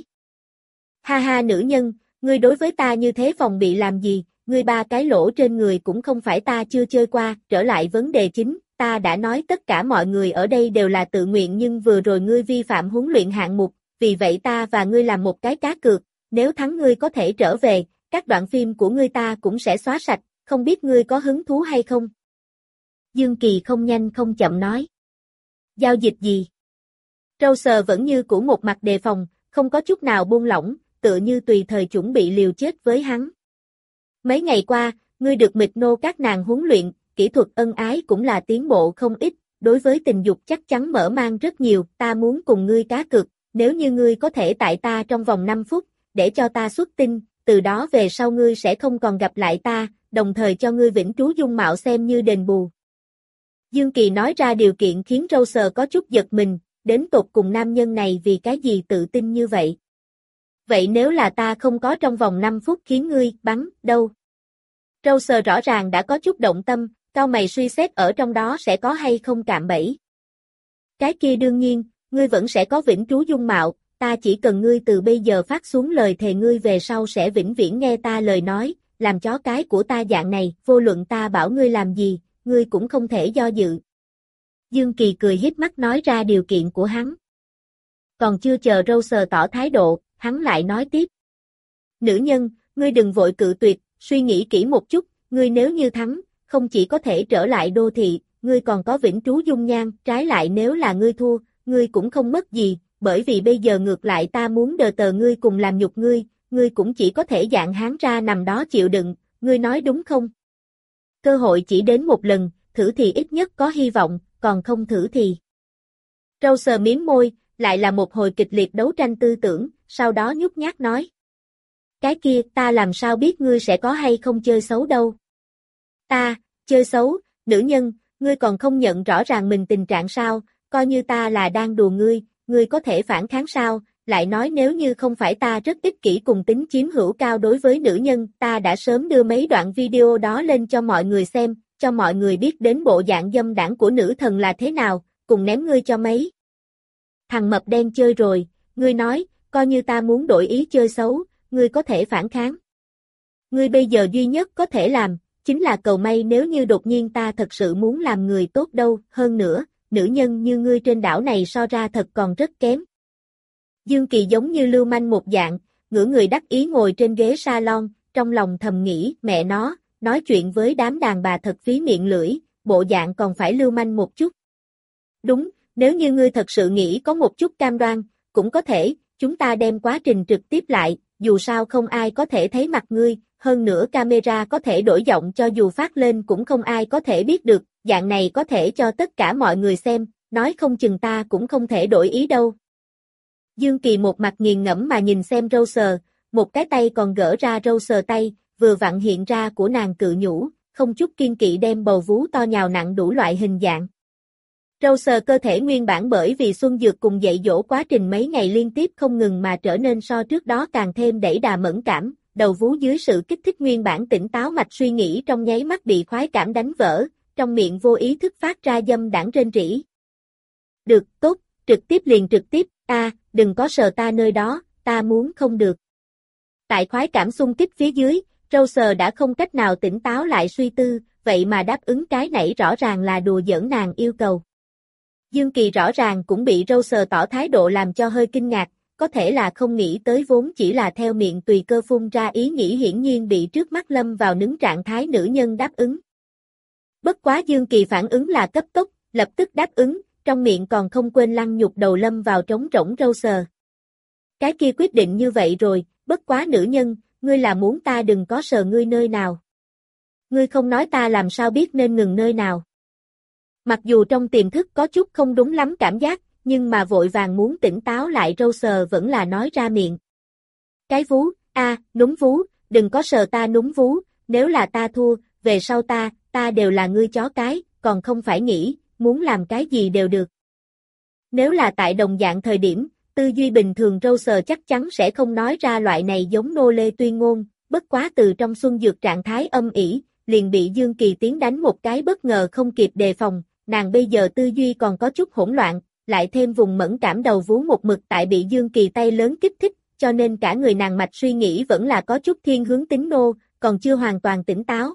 Ha ha nữ nhân, ngươi đối với ta như thế phòng bị làm gì, ngươi 3 cái lỗ trên người cũng không phải ta chưa chơi qua, trở lại vấn đề chính, ta đã nói tất cả mọi người ở đây đều là tự nguyện nhưng vừa rồi ngươi vi phạm huấn luyện hạng mục, vì vậy ta và ngươi làm một cái cá cược, nếu thắng ngươi có thể trở về, các đoạn phim của ngươi ta cũng sẽ xóa sạch, không biết ngươi có hứng thú hay không? Dương Kỳ không nhanh không chậm nói. Giao dịch gì? Râu sờ vẫn như cũ một mặt đề phòng, không có chút nào buông lỏng, tựa như tùy thời chuẩn bị liều chết với hắn. Mấy ngày qua, ngươi được mịch nô các nàng huấn luyện, kỹ thuật ân ái cũng là tiến bộ không ít, đối với tình dục chắc chắn mở mang rất nhiều, ta muốn cùng ngươi cá cược, nếu như ngươi có thể tại ta trong vòng 5 phút, để cho ta xuất tinh, từ đó về sau ngươi sẽ không còn gặp lại ta, đồng thời cho ngươi vĩnh trú dung mạo xem như đền bù. Dương Kỳ nói ra điều kiện khiến râu sờ có chút giật mình, đến tột cùng nam nhân này vì cái gì tự tin như vậy. Vậy nếu là ta không có trong vòng 5 phút khiến ngươi bắn, đâu? Râu sờ rõ ràng đã có chút động tâm, cau mày suy xét ở trong đó sẽ có hay không cạm bẫy. Cái kia đương nhiên, ngươi vẫn sẽ có vĩnh trú dung mạo, ta chỉ cần ngươi từ bây giờ phát xuống lời thề ngươi về sau sẽ vĩnh viễn nghe ta lời nói, làm chó cái của ta dạng này, vô luận ta bảo ngươi làm gì, ngươi cũng không thể do dự. Dương Kỳ cười híp mắt nói ra điều kiện của hắn. Còn chưa chờ râu sờ tỏ thái độ, hắn lại nói tiếp. Nữ nhân, ngươi đừng vội cự tuyệt, suy nghĩ kỹ một chút, ngươi nếu như thắng, không chỉ có thể trở lại đô thị, ngươi còn có vĩnh trú dung nhan, trái lại nếu là ngươi thua, ngươi cũng không mất gì, bởi vì bây giờ ngược lại ta muốn đờ tờ ngươi cùng làm nhục ngươi cũng chỉ có thể dạng hán ra nằm đó chịu đựng, ngươi nói đúng không? Cơ hội chỉ đến một lần, thử thì ít nhất có hy vọng, còn không thử thì. Râu sờ miếm môi, lại là một hồi kịch liệt đấu tranh tư tưởng, sau đó nhút nhát nói. Cái kia, ta làm sao biết ngươi sẽ có hay không chơi xấu đâu? Ta, chơi xấu, nữ nhân, ngươi còn không nhận rõ ràng mình tình trạng sao, coi như ta là đang đùa ngươi có thể phản kháng sao, lại nói nếu như không phải ta rất ích kỷ cùng tính chiếm hữu cao đối với nữ nhân, ta đã sớm đưa mấy đoạn video đó lên cho mọi người xem, cho mọi người biết đến bộ dạng dâm đãng của nữ thần là thế nào, cùng ném ngươi cho mấy. Thằng mập đen chơi rồi, ngươi nói, coi như ta muốn đổi ý chơi xấu, ngươi có thể phản kháng. Ngươi bây giờ duy nhất có thể làm, chính là cầu may nếu như đột nhiên ta thật sự muốn làm người tốt đâu, hơn nữa, nữ nhân như ngươi trên đảo này so ra thật còn rất kém. Dương Kỳ giống như lưu manh một dạng, ngửa người đắc ý ngồi trên ghế salon, trong lòng thầm nghĩ, mẹ nó, nói chuyện với đám đàn bà thật phí miệng lưỡi, bộ dạng còn phải lưu manh một chút. Đúng, nếu như ngươi thật sự nghĩ có một chút cam đoan, cũng có thể, chúng ta đem quá trình trực tiếp lại, dù sao không ai có thể thấy mặt ngươi, hơn nữa camera có thể đổi giọng cho dù phát lên cũng không ai có thể biết được, dạng này có thể cho tất cả mọi người xem, nói không chừng ta cũng không thể đổi ý đâu. Dương Kỳ một mặt nghiền ngẫm mà nhìn xem râu sờ, một cái tay còn gỡ ra râu sờ tay, vừa vặn hiện ra của nàng cự nhũ, không chút kiên kỵ đem bầu vú to nhào nặng đủ loại hình dạng. Râu sờ cơ thể nguyên bản bởi vì Xuân Dược cùng dạy dỗ quá trình mấy ngày liên tiếp không ngừng mà trở nên so trước đó càng thêm đẩy đà mẫn cảm, đầu vú dưới sự kích thích nguyên bản tỉnh táo mạch suy nghĩ trong nháy mắt bị khoái cảm đánh vỡ, trong miệng vô ý thức phát ra dâm đãng rên rỉ. Được, tốt, trực tiếp liền trực tiếp, đừng có sờ ta nơi đó, ta muốn không được. Tại khoái cảm xung kích phía dưới, râu sờ đã không cách nào tỉnh táo lại suy tư, vậy mà đáp ứng cái nãy rõ ràng là đùa giỡn nàng yêu cầu. Dương Kỳ rõ ràng cũng bị râu sờ tỏ thái độ làm cho hơi kinh ngạc, có thể là không nghĩ tới vốn chỉ là theo miệng tùy cơ phun ra ý nghĩ hiển nhiên bị trước mắt lâm vào nứng trạng thái nữ nhân đáp ứng. Bất quá Dương Kỳ phản ứng là cấp tốc, lập tức đáp ứng, trong miệng còn không quên lăng nhục đầu lâm vào trống rỗng râu sờ. Cái kia quyết định như vậy rồi, bất quá nữ nhân, ngươi là muốn ta đừng có sờ ngươi nơi nào. Ngươi không nói ta làm sao biết nên ngừng nơi nào. Mặc dù trong tiềm thức có chút không đúng lắm cảm giác, nhưng mà vội vàng muốn tỉnh táo lại râu sờ vẫn là nói ra miệng. Cái vú, núm vú, đừng có sờ ta núm vú, nếu là ta thua, về sau ta đều là ngươi chó cái, còn không phải nghĩ, muốn làm cái gì đều được. Nếu là tại đồng dạng thời điểm, tư duy bình thường râu sờ chắc chắn sẽ không nói ra loại này giống nô lê tuyên ngôn, bất quá từ trong xuân dược trạng thái âm ỉ, liền bị Dương Kỳ tiến đánh một cái bất ngờ không kịp đề phòng, nàng bây giờ tư duy còn có chút hỗn loạn, lại thêm vùng mẫn cảm đầu vú một mực tại bị Dương Kỳ tay lớn kích thích, cho nên cả người nàng mạch suy nghĩ vẫn là có chút thiên hướng tính nô, còn chưa hoàn toàn tỉnh táo.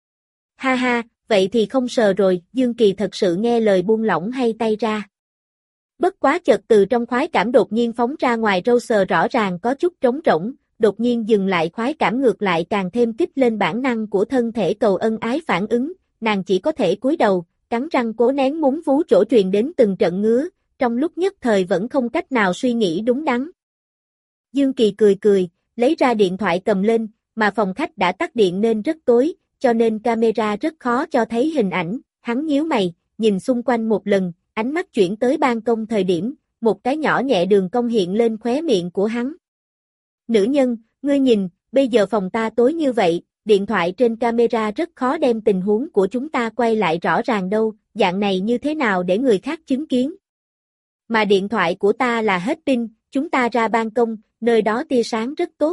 Ha ha, vậy thì không sờ rồi, Dương Kỳ thật sự nghe lời buông lỏng hay tay ra. Bất quá chợt từ trong khoái cảm đột nhiên phóng ra ngoài râu sờ rõ ràng có chút trống rỗng, đột nhiên dừng lại khoái cảm ngược lại càng thêm kích lên bản năng của thân thể cầu ân ái phản ứng, nàng chỉ có thể cúi đầu, cắn răng cố nén muốn vú chỗ truyền đến từng trận ngứa, trong lúc nhất thời vẫn không cách nào suy nghĩ đúng đắn. Dương Kỳ cười, lấy ra điện thoại cầm lên, mà phòng khách đã tắt điện nên rất tối, cho nên camera rất khó cho thấy hình ảnh, hắn nhíu mày, nhìn xung quanh một lần, ánh mắt chuyển tới ban công thời điểm, một cái nhỏ nhẹ đường cong hiện lên khóe miệng của hắn. Nữ nhân, ngươi nhìn, bây giờ phòng ta tối như vậy, điện thoại trên camera rất khó đem tình huống của chúng ta quay lại rõ ràng đâu, dạng này như thế nào để người khác chứng kiến. Mà điện thoại của ta là hết pin, chúng ta ra ban công, nơi đó tia sáng rất tốt.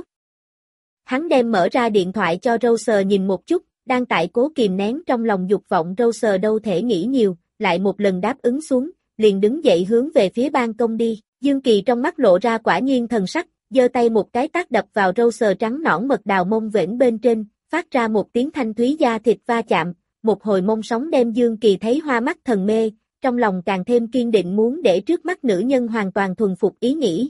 Hắn đem mở ra điện thoại cho râu sờ nhìn một chút, đang tại cố kìm nén trong lòng dục vọng râu sờ đâu thể nghĩ nhiều, lại một lần đáp ứng xuống, liền đứng dậy hướng về phía ban công đi, Dương Kỳ trong mắt lộ ra quả nhiên thần sắc, giơ tay một cái tát đập vào râu sờ trắng nõn mật đào mông vểnh bên trên, phát ra một tiếng thanh thúy da thịt va chạm, một hồi mông sóng đem Dương Kỳ thấy hoa mắt thần mê, trong lòng càng thêm kiên định muốn để trước mắt nữ nhân hoàn toàn thuần phục ý nghĩ.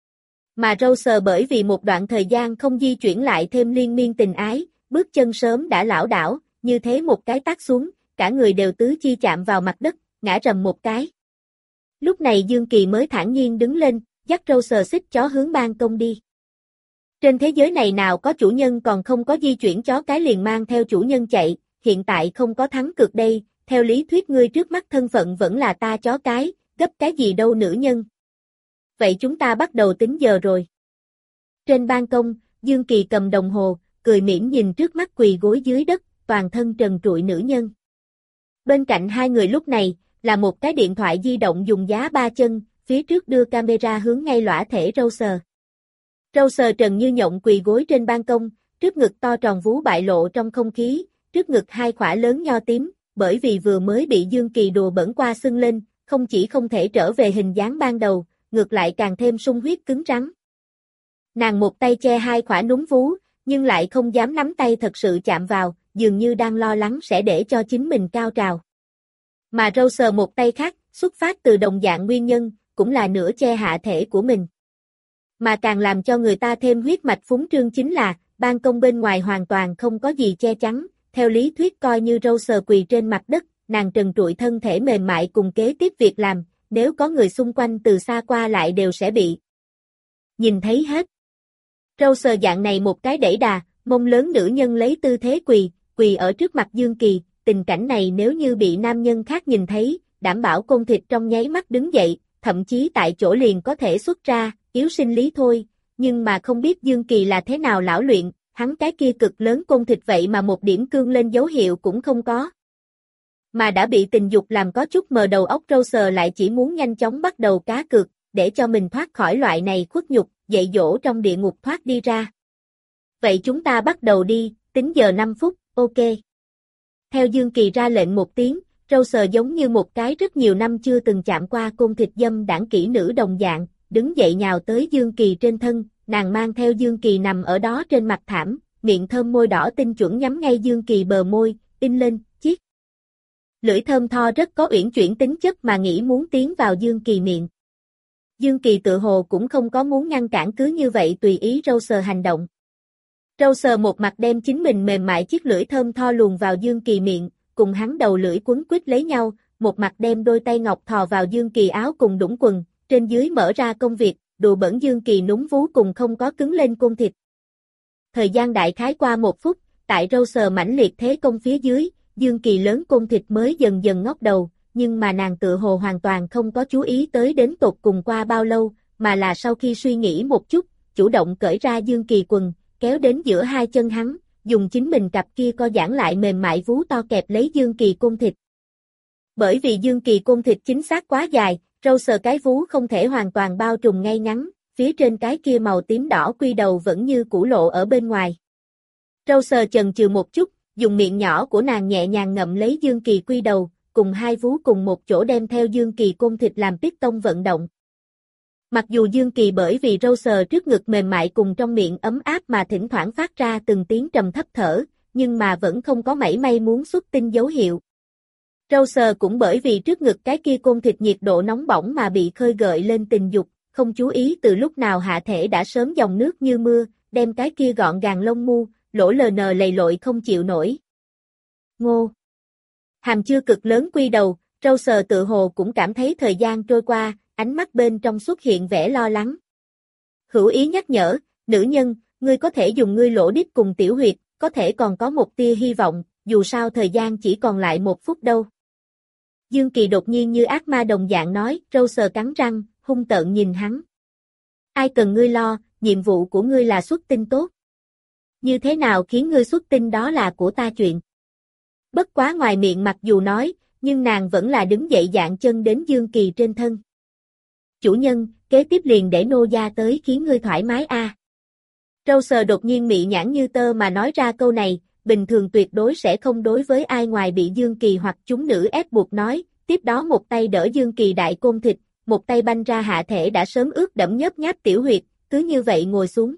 Mà râu sờ bởi vì một đoạn thời gian không di chuyển lại thêm liên miên tình ái, bước chân sớm đã lảo đảo, như thế một cái tát xuống, cả người đều tứ chi chạm vào mặt đất, ngã rầm một cái. Lúc này Dương Kỳ mới thản nhiên đứng lên, dắt râu sờ xích chó hướng ban công đi. Trên thế giới này nào có chủ nhân còn không có di chuyển chó cái liền mang theo chủ nhân chạy, hiện tại không có thắng cược đây, theo lý thuyết ngươi trước mắt thân phận vẫn là ta chó cái, gấp cái gì đâu nữ nhân. Vậy chúng ta bắt đầu tính giờ rồi. Trên ban công, Dương Kỳ cầm đồng hồ, cười mỉm nhìn trước mắt quỳ gối dưới đất, toàn thân trần trụi nữ nhân. Bên cạnh hai người lúc này, là một cái điện thoại di động dùng giá 3 chân, phía trước đưa camera hướng ngay lõa thể râu sờ. Râu sờ trần như nhộng quỳ gối trên ban công, trước ngực to tròn vú bại lộ trong không khí, trước ngực hai khỏa lớn nho tím, bởi vì vừa mới bị Dương Kỳ đùa bẩn qua sưng lên, không chỉ không thể trở về hình dáng ban đầu, ngược lại càng thêm sung huyết cứng rắn. Nàng một tay che hai khỏa núm vú, nhưng lại không dám nắm tay thật sự chạm vào, dường như đang lo lắng sẽ để cho chính mình cao trào. Mà râu sờ một tay khác, xuất phát từ đồng dạng nguyên nhân, cũng là nửa che hạ thể của mình. Mà càng làm cho người ta thêm huyết mạch phúng trương chính là, ban công bên ngoài hoàn toàn không có gì che chắn, theo lý thuyết coi như râu sờ quỳ trên mặt đất, nàng trần trụi thân thể mềm mại cùng kế tiếp việc làm, nếu có người xung quanh từ xa qua lại đều sẽ bị nhìn thấy hết. Râu sờ dạng này một cái đẩy đà, mông lớn nữ nhân lấy tư thế quỳ ở trước mặt Dương Kỳ, tình cảnh này nếu như bị nam nhân khác nhìn thấy, đảm bảo côn thịt trong nháy mắt đứng dậy, thậm chí tại chỗ liền có thể xuất ra, yếu sinh lý thôi, nhưng mà không biết Dương Kỳ là thế nào lão luyện, hắn cái kia cực lớn côn thịt vậy mà một điểm cương lên dấu hiệu cũng không có. Mà đã bị tình dục làm có chút mờ đầu óc râu sờ lại chỉ muốn nhanh chóng bắt đầu cá cược, để cho mình thoát khỏi loại này khuất nhục, dạy dỗ trong địa ngục thoát đi ra. Vậy chúng ta bắt đầu đi, tính giờ 5 phút, ok. Theo Dương Kỳ ra lệnh một tiếng, râu sờ giống như một cái rất nhiều năm chưa từng chạm qua côn thịt dâm đảng kỹ nữ đồng dạng, đứng dậy nhào tới Dương Kỳ trên thân, nàng mang theo Dương Kỳ nằm ở đó trên mặt thảm, miệng thơm môi đỏ tinh chuẩn nhắm ngay Dương Kỳ bờ môi, in lên, chiếc. Lưỡi thơm tho rất có uyển chuyển tính chất mà nghĩ muốn tiến vào Dương Kỳ miệng. Dương Kỳ tự hồ cũng không có muốn ngăn cản cứ như vậy tùy ý râu sờ hành động. Râu sờ một mặt đem chính mình mềm mại chiếc lưỡi thơm tho luồn vào Dương Kỳ miệng, cùng hắn đầu lưỡi quấn quýt lấy nhau, một mặt đem đôi tay ngọc thò vào Dương Kỳ áo cùng đũng quần, trên dưới mở ra công việc, đùa bỡn Dương Kỳ núm vú cùng không có cứng lên côn thịt. Thời gian đại khái qua 1 phút, tại râu sờ mãnh liệt thế công phía dưới, Dương Kỳ lớn côn thịt mới dần dần ngóc đầu, nhưng mà nàng tự hồ hoàn toàn không có chú ý tới đến tột cùng qua bao lâu, mà là sau khi suy nghĩ một chút, chủ động cởi ra Dương Kỳ quần, kéo đến giữa hai chân hắn, dùng chính mình cặp kia co giãn lại mềm mại vú to kẹp lấy Dương Kỳ côn thịt. Bởi vì Dương Kỳ côn thịt chính xác quá dài, râu sờ cái vú không thể hoàn toàn bao trùm ngay ngắn, phía trên cái kia màu tím đỏ quy đầu vẫn như cũ lộ ở bên ngoài. Râu sờ chần chừ một chút, dùng miệng nhỏ của nàng nhẹ nhàng ngậm lấy Dương Kỳ quy đầu, cùng hai vú cùng một chỗ đem theo Dương Kỳ côn thịt làm piston vận động. Mặc dù Dương Kỳ bởi vì râu sờ trước ngực mềm mại cùng trong miệng ấm áp mà thỉnh thoảng phát ra từng tiếng trầm thấp thở, nhưng mà vẫn không có mảy may muốn xuất tinh dấu hiệu. Râu sờ cũng bởi vì trước ngực cái kia côn thịt nhiệt độ nóng bỏng mà bị khơi gợi lên tình dục, không chú ý từ lúc nào hạ thể đã sớm dòng nước như mưa, đem cái kia gọn gàng lông mu, lỗ lờ nờ lầy lội không chịu nổi. Ngô! Hàm chưa cực lớn quy đầu, râu sờ tự hồ cũng cảm thấy thời gian trôi qua, ánh mắt bên trong xuất hiện vẻ lo lắng. Hữu ý nhắc nhở, nữ nhân, ngươi có thể dùng ngươi lỗ đít cùng tiểu huyệt, có thể còn có một tia hy vọng, dù sao thời gian chỉ còn lại 1 phút đâu. Dương Kỳ đột nhiên như ác ma đồng dạng nói, râu sờ cắn răng, hung tợn nhìn hắn. Ai cần ngươi lo, nhiệm vụ của ngươi là xuất tinh tốt. Như thế nào khiến ngươi xuất tinh đó là của ta chuyện. Bất quá ngoài miệng mặc dù nói, nhưng nàng vẫn là đứng dậy dạng chân đến Dương Kỳ trên thân. Chủ nhân, kế tiếp liền để nô gia tới khiến ngươi thoải mái a. Râu sờ đột nhiên mị nhãn như tơ mà nói ra câu này, bình thường tuyệt đối sẽ không đối với ai ngoài bị Dương Kỳ hoặc chúng nữ ép buộc nói, tiếp đó một tay đỡ Dương Kỳ đại côn thịt, một tay banh ra hạ thể đã sớm ướt đẫm nhớp nháp tiểu huyệt, cứ như vậy ngồi xuống.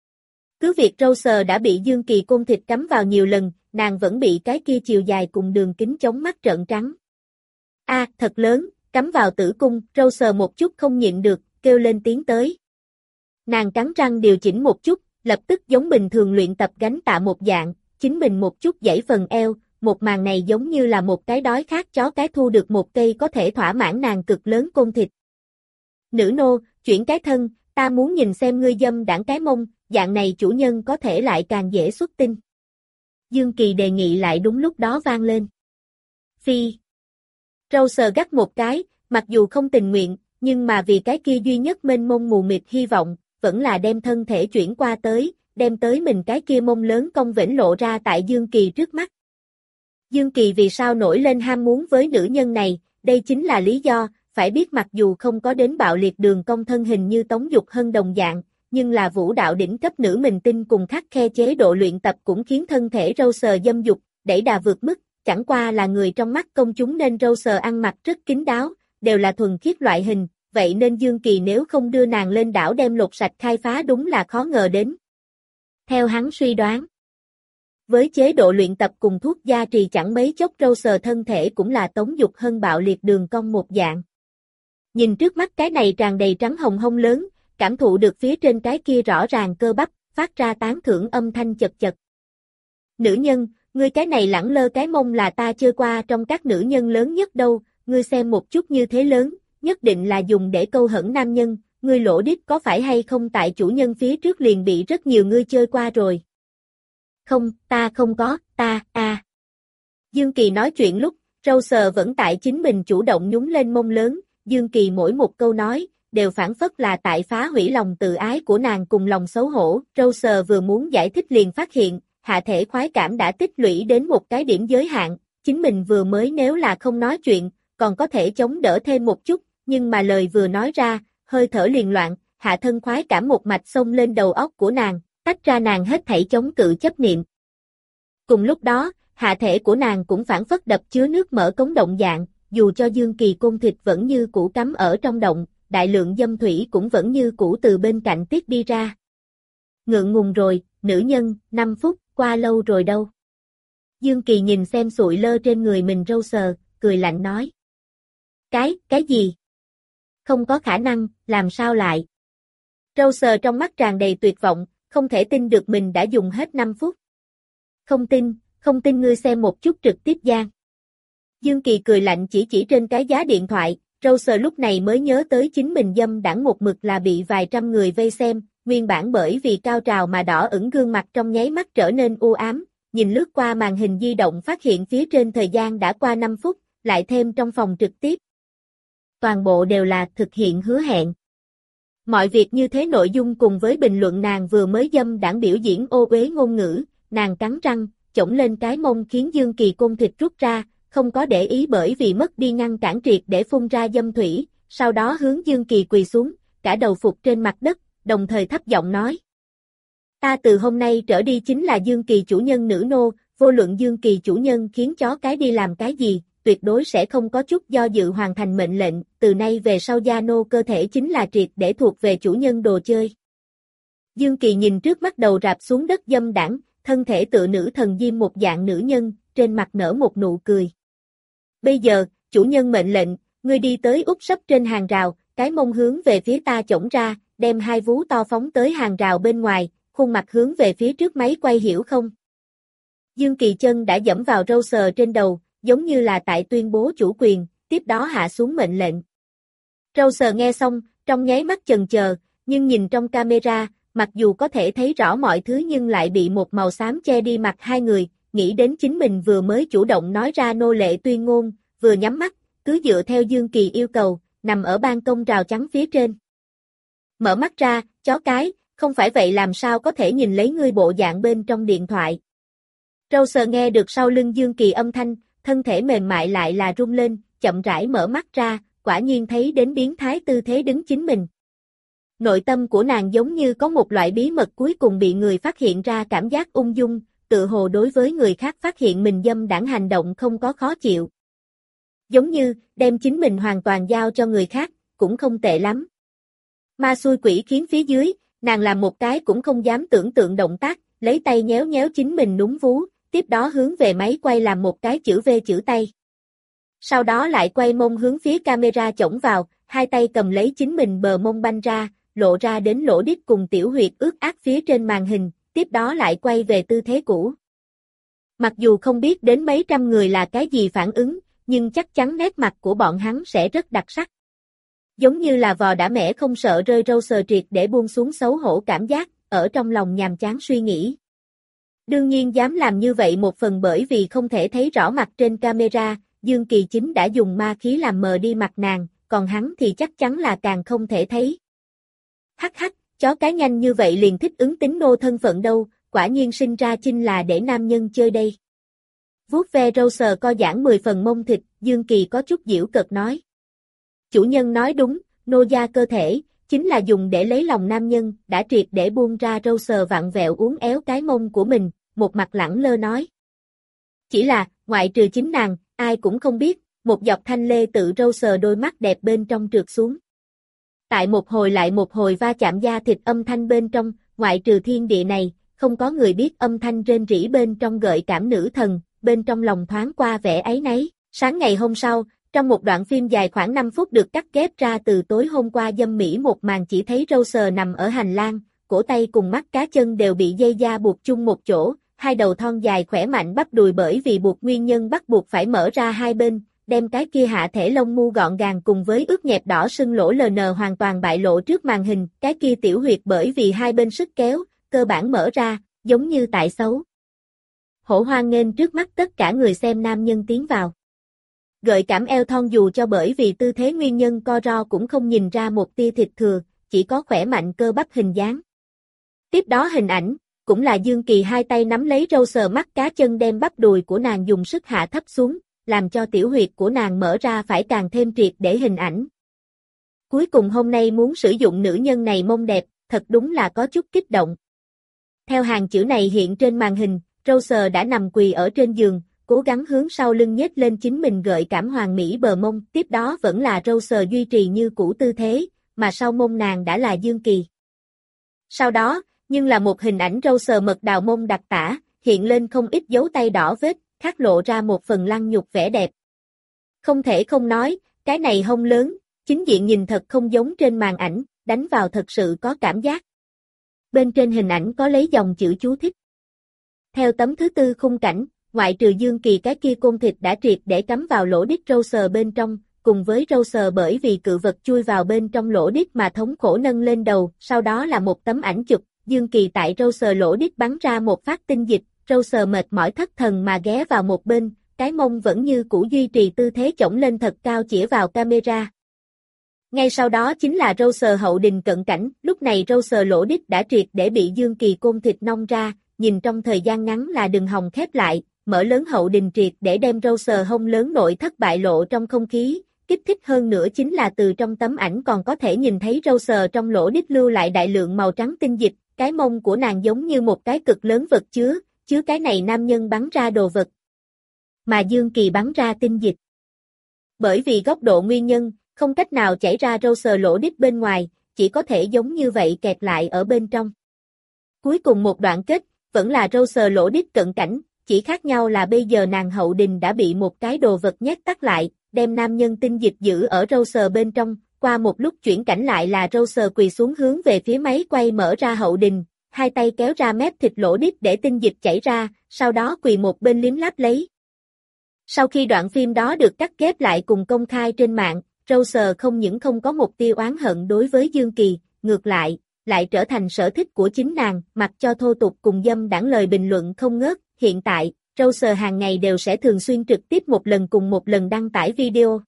Cứ việc râu sờ đã bị Dương Kỳ côn thịt cắm vào nhiều lần, nàng vẫn bị cái kia chiều dài cùng đường kính chống mắt trợn trắng. A, thật lớn, cắm vào tử cung, râu sờ một chút không nhịn được, kêu lên tiếng tới. Nàng cắn răng điều chỉnh một chút, lập tức giống bình thường luyện tập gánh tạ một dạng, chính mình một chút giãy phần eo, một màn này giống như là một cái đói khát chó cái thu được một cây có thể thỏa mãn nàng cực lớn côn thịt. Nữ nô, chuyển cái thân, ta muốn nhìn xem ngươi dâm đãng cái mông, dạng này chủ nhân có thể lại càng dễ xuất tinh. Dương Kỳ đề nghị lại đúng lúc đó vang lên. Phi. Râu sờ gắt một cái, mặc dù không tình nguyện, nhưng mà vì cái kia duy nhất mênh mông mù mịt hy vọng, vẫn là đem thân thể chuyển qua tới, đem tới mình cái kia mông lớn cong vểnh lộ ra tại Dương Kỳ trước mắt. Dương Kỳ vì sao nổi lên ham muốn với nữ nhân này, đây chính là lý do, phải biết mặc dù không có đến bạo liệt đường cong thân hình như Tống Dục Hân đồng dạng, nhưng là vũ đạo đỉnh cấp nữ mình tinh cùng khắc khe chế độ luyện tập cũng khiến thân thể râu sờ dâm dục, đẩy đà vượt mức, chẳng qua là người trong mắt công chúng nên râu sờ ăn mặc rất kín đáo, đều là thuần khiết loại hình, vậy nên Dương Kỳ nếu không đưa nàng lên đảo đem lột sạch khai phá đúng là khó ngờ đến. Theo hắn suy đoán, với chế độ luyện tập cùng thuốc gia trì chẳng mấy chốc râu sờ thân thể cũng là Tống Dục Hân bạo liệt đường cong một dạng. Nhìn trước mắt cái này tràn đầy trắng hồng hông lớn, cảm thụ được phía trên cái kia rõ ràng cơ bắp, phát ra tán thưởng âm thanh chật chật. Nữ nhân, ngươi cái này lẳng lơ cái mông là ta chơi qua trong các nữ nhân lớn nhất đâu, ngươi xem một chút như thế lớn, nhất định là dùng để câu hẩn nam nhân, ngươi lỗ đít có phải hay không tại chủ nhân phía trước liền bị rất nhiều ngươi chơi qua rồi. Không, ta không có, ta. Dương Kỳ nói chuyện lúc, râu sờ vẫn tại chính mình chủ động nhúng lên mông lớn, Dương Kỳ mỗi một câu nói, đều phản phất là tại phá hủy lòng tự ái của nàng cùng lòng xấu hổ, râu sờ vừa muốn giải thích liền phát hiện, hạ thể khoái cảm đã tích lũy đến một cái điểm giới hạn, chính mình vừa mới nếu là không nói chuyện, còn có thể chống đỡ thêm một chút, nhưng mà lời vừa nói ra, hơi thở liền loạn, hạ thân khoái cảm một mạch xông lên đầu óc của nàng, tách ra nàng hết thảy chống cự chấp niệm. Cùng lúc đó, hạ thể của nàng cũng phản phất đập chứa nước mở cống động dạng, dù cho Dương Kỳ côn thịt vẫn như cũ cắm ở trong động, đại lượng dâm thủy cũng vẫn như cũ từ bên cạnh tiết đi ra. Ngượng ngùng rồi, nữ nhân, 5 phút, qua lâu rồi đâu. Dương Kỳ nhìn xem sụi lơ trên người mình râu sờ, cười lạnh nói. Cái gì? Không có khả năng, làm sao lại? Râu sờ trong mắt tràn đầy tuyệt vọng, không thể tin được mình đã dùng hết 5 phút. Không tin ngươi xem một chút trực tiếp gian. Dương Kỳ cười lạnh chỉ trên cái giá điện thoại, Rose lúc này mới nhớ tới chính mình dâm đãng một mực là bị vài trăm người vây xem, nguyên bản bởi vì cao trào mà đỏ ửng gương mặt trong nháy mắt trở nên u ám, nhìn lướt qua màn hình di động phát hiện phía trên thời gian đã qua 5 phút, lại thêm trong phòng trực tiếp. Toàn bộ đều là thực hiện hứa hẹn. Mọi việc như thế nội dung cùng với bình luận nàng vừa mới dâm đãng biểu diễn ô uế ngôn ngữ, nàng cắn răng, chổng lên cái mông khiến Dương Kỳ côn thịt rút ra, không có để ý bởi vì mất đi ngăn cản triệt để phun ra dâm thủy, sau đó hướng Dương Kỳ quỳ xuống, cả đầu phục trên mặt đất, đồng thời thấp giọng nói. Ta từ hôm nay trở đi chính là Dương Kỳ chủ nhân nữ nô, vô luận Dương Kỳ chủ nhân khiến chó cái đi làm cái gì, tuyệt đối sẽ không có chút do dự hoàn thành mệnh lệnh, từ nay về sau gia nô cơ thể chính là triệt để thuộc về chủ nhân đồ chơi. Dương Kỳ nhìn trước mắt đầu rạp xuống đất dâm đãng, thân thể tựa nữ thần diêm một dạng nữ nhân, trên mặt nở một nụ cười. Bây giờ, chủ nhân mệnh lệnh, ngươi đi tới úp sấp trên hàng rào, cái mông hướng về phía ta chổng ra, đem hai vú to phóng tới hàng rào bên ngoài, khuôn mặt hướng về phía trước máy quay hiểu không? Dương Kỳ chân đã dẫm vào râu sờ trên đầu, giống như là tại tuyên bố chủ quyền, tiếp đó hạ xuống mệnh lệnh. Râu sờ nghe xong, trong nháy mắt chần chờ, nhưng nhìn trong camera, mặc dù có thể thấy rõ mọi thứ nhưng lại bị một màu xám che đi mặt hai người, nghĩ đến chính mình vừa mới chủ động nói ra nô lệ tuyên ngôn, vừa nhắm mắt, cứ dựa theo Dương Kỳ yêu cầu, nằm ở ban công rào chắn phía trên. Mở mắt ra, chó cái, không phải vậy làm sao có thể nhìn lấy ngươi bộ dạng bên trong điện thoại. Râu sờ nghe được sau lưng Dương Kỳ âm thanh, thân thể mềm mại lại là rung lên, chậm rãi mở mắt ra, quả nhiên thấy đến biến thái tư thế đứng chính mình. Nội tâm của nàng giống như có một loại bí mật cuối cùng bị người phát hiện ra cảm giác ung dung, tự hồ đối với người khác phát hiện mình dâm đãng hành động không có khó chịu. Giống như, đem chính mình hoàn toàn giao cho người khác, cũng không tệ lắm. Ma xui quỷ khiến phía dưới, nàng làm một cái cũng không dám tưởng tượng động tác, lấy tay nhéo nhéo chính mình núm vú, tiếp đó hướng về máy quay làm một cái chữ V chữ tay. Sau đó lại quay mông hướng phía camera chổng vào, hai tay cầm lấy chính mình bờ mông banh ra, lộ ra đến lỗ đít cùng tiểu huyệt ướt át phía trên màn hình, tiếp đó lại quay về tư thế cũ. Mặc dù không biết đến mấy trăm người là cái gì phản ứng, nhưng chắc chắn nét mặt của bọn hắn sẽ rất đặc sắc. Giống như là vò đã mẻ không sợ rơi râu sờ triệt để buông xuống xấu hổ cảm giác, ở trong lòng nhàm chán suy nghĩ. Đương nhiên dám làm như vậy một phần bởi vì không thể thấy rõ mặt trên camera, Dương Kỳ chính đã dùng ma khí làm mờ đi mặt nàng, còn hắn thì chắc chắn là càng không thể thấy. Hắc hắc, chó cái nhanh như vậy liền thích ứng tính nô thân phận đâu, quả nhiên sinh ra chinh là để nam nhân chơi đây. Vuốt ve râu sờ co giãn 10 phần mông thịt, Dương Kỳ có chút giễu cợt nói. Chủ nhân nói đúng, nô gia cơ thể, chính là dùng để lấy lòng nam nhân, đã triệt để buông ra râu sờ vặn vẹo uốn éo cái mông của mình, một mặt lẳng lơ nói. Chỉ là, ngoại trừ chính nàng, ai cũng không biết, một dọc thanh lê tự râu sờ đôi mắt đẹp bên trong trượt xuống. Tại một hồi lại một hồi va chạm da thịt âm thanh bên trong, ngoại trừ thiên địa này, không có người biết âm thanh rên rỉ bên trong gợi cảm nữ thần, bên trong lòng thoáng qua vẻ áy náy. Sáng ngày hôm sau, trong một đoạn phim dài khoảng 5 phút được cắt ghép ra từ tối hôm qua dâm mỹ một màn chỉ thấy râu sờ nằm ở hành lang, cổ tay cùng mắt cá chân đều bị dây da buộc chung một chỗ, hai đầu thon dài khỏe mạnh bắp đùi bởi vì buộc nguyên nhân bắt buộc phải mở ra hai bên, đem cái kia hạ thể lông mu gọn gàng cùng với ướt nhẹp đỏ sưng lỗ LN hoàn toàn bại lộ trước màn hình, cái kia tiểu huyệt bởi vì hai bên sức kéo, cơ bản mở ra, giống như tại xấu. Hổ hoan nghênh trước mắt tất cả người xem nam nhân tiến vào. Gợi cảm eo thon dù cho bởi vì tư thế nguyên nhân co ro cũng không nhìn ra một tia thịt thừa, chỉ có khỏe mạnh cơ bắp hình dáng. Tiếp đó hình ảnh, cũng là Dương Kỳ hai tay nắm lấy râu sờ mắt cá chân đem bắp đùi của nàng dùng sức hạ thấp xuống, làm cho tiểu huyệt của nàng mở ra phải càng thêm triệt để hình ảnh. Cuối cùng hôm nay muốn sử dụng nữ nhân này mông đẹp, thật đúng là có chút kích động. Theo hàng chữ này hiện trên màn hình, râu sờ đã nằm quỳ ở trên giường, cố gắng hướng sau lưng nhếch lên chính mình gợi cảm hoàn mỹ bờ mông, tiếp đó vẫn là râu sờ duy trì như cũ tư thế, mà sau mông nàng đã là Dương Kỳ. Sau đó, nhưng là một hình ảnh râu sờ mật đào mông đặc tả, hiện lên không ít dấu tay đỏ vết, khắc lộ ra một phần lăng nhục vẻ đẹp. Không thể không nói, cái này hông lớn, chính diện nhìn thật không giống trên màn ảnh, đánh vào thật sự có cảm giác. Bên trên hình ảnh có lấy dòng chữ chú thích. Theo tấm thứ tư khung cảnh, ngoại trừ Dương Kỳ cái kia côn thịt đã triệt để cắm vào lỗ đít râu sờ bên trong, cùng với râu sờ bởi vì cự vật chui vào bên trong lỗ đít mà thống khổ nâng lên đầu, sau đó là một tấm ảnh chụp, Dương Kỳ tại râu sờ lỗ đít bắn ra một phát tinh dịch, râu sờ mệt mỏi thất thần mà ghé vào một bên, cái mông vẫn như cũ duy trì tư thế chổng lên thật cao chĩa vào camera. Ngay sau đó chính là râu sờ hậu đình cận cảnh, lúc này râu sờ lỗ đít đã triệt để bị Dương Kỳ côn thịt nong ra, nhìn trong thời gian ngắn là đường hồng khép lại, mở lớn hậu đình triệt để đem râu sờ hông lớn nội thất bại lộ trong không khí, kích thích hơn nữa chính là từ trong tấm ảnh còn có thể nhìn thấy râu sờ trong lỗ đít lưu lại đại lượng màu trắng tinh dịch, cái mông của nàng giống như một cái cực lớn vật chứa cái này nam nhân bắn ra đồ vật. Mà Dương Kỳ bắn ra tinh dịch. Bởi vì góc độ nguyên nhân, không cách nào chảy ra râu sờ lỗ đít bên ngoài, chỉ có thể giống như vậy kẹt lại ở bên trong. Cuối cùng một đoạn kết, vẫn là râu sờ lỗ đít cận cảnh, chỉ khác nhau là bây giờ nàng hậu đình đã bị một cái đồ vật nhét tắt lại, đem nam nhân tinh dịch giữ ở râu sờ bên trong, qua một lúc chuyển cảnh lại là râu sờ quỳ xuống hướng về phía máy quay mở ra hậu đình, hai tay kéo ra mép thịt lỗ đít để tinh dịch chảy ra, sau đó quỳ một bên liếm láp lấy. Sau khi đoạn phim đó được cắt ghép lại cùng công khai trên mạng, râu sờ không những không có một tia oán hận đối với Dương Kỳ, ngược lại trở thành sở thích của chính nàng, mặc cho thô tục cùng dâm đãng lời bình luận không ngớt, hiện tại, râu sờ hàng ngày đều sẽ thường xuyên trực tiếp một lần cùng một lần đăng tải video.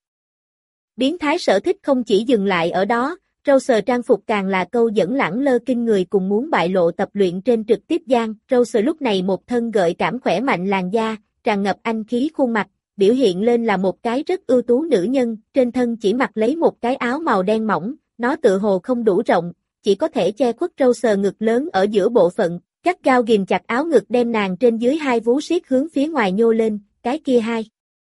Biến thái sở thích không chỉ dừng lại ở đó, râu sờ trang phục càng là câu dẫn lẳng lơ kinh người cùng muốn bại lộ tập luyện trên trực tiếp gian, râu sờ lúc này một thân gợi cảm khỏe mạnh làn da, tràn ngập anh khí khuôn mặt, biểu hiện lên là một cái rất ưu tú nữ nhân, trên thân chỉ mặc lấy một cái áo màu đen mỏng, nó tựa hồ không đủ rộng, chỉ có thể che khuất râu sờ ngực lớn ở giữa bộ phận, gắt gao ghìm chặt áo ngực đem nàng trên dưới hai vú siết hướng phía ngoài nhô lên, cái kia hai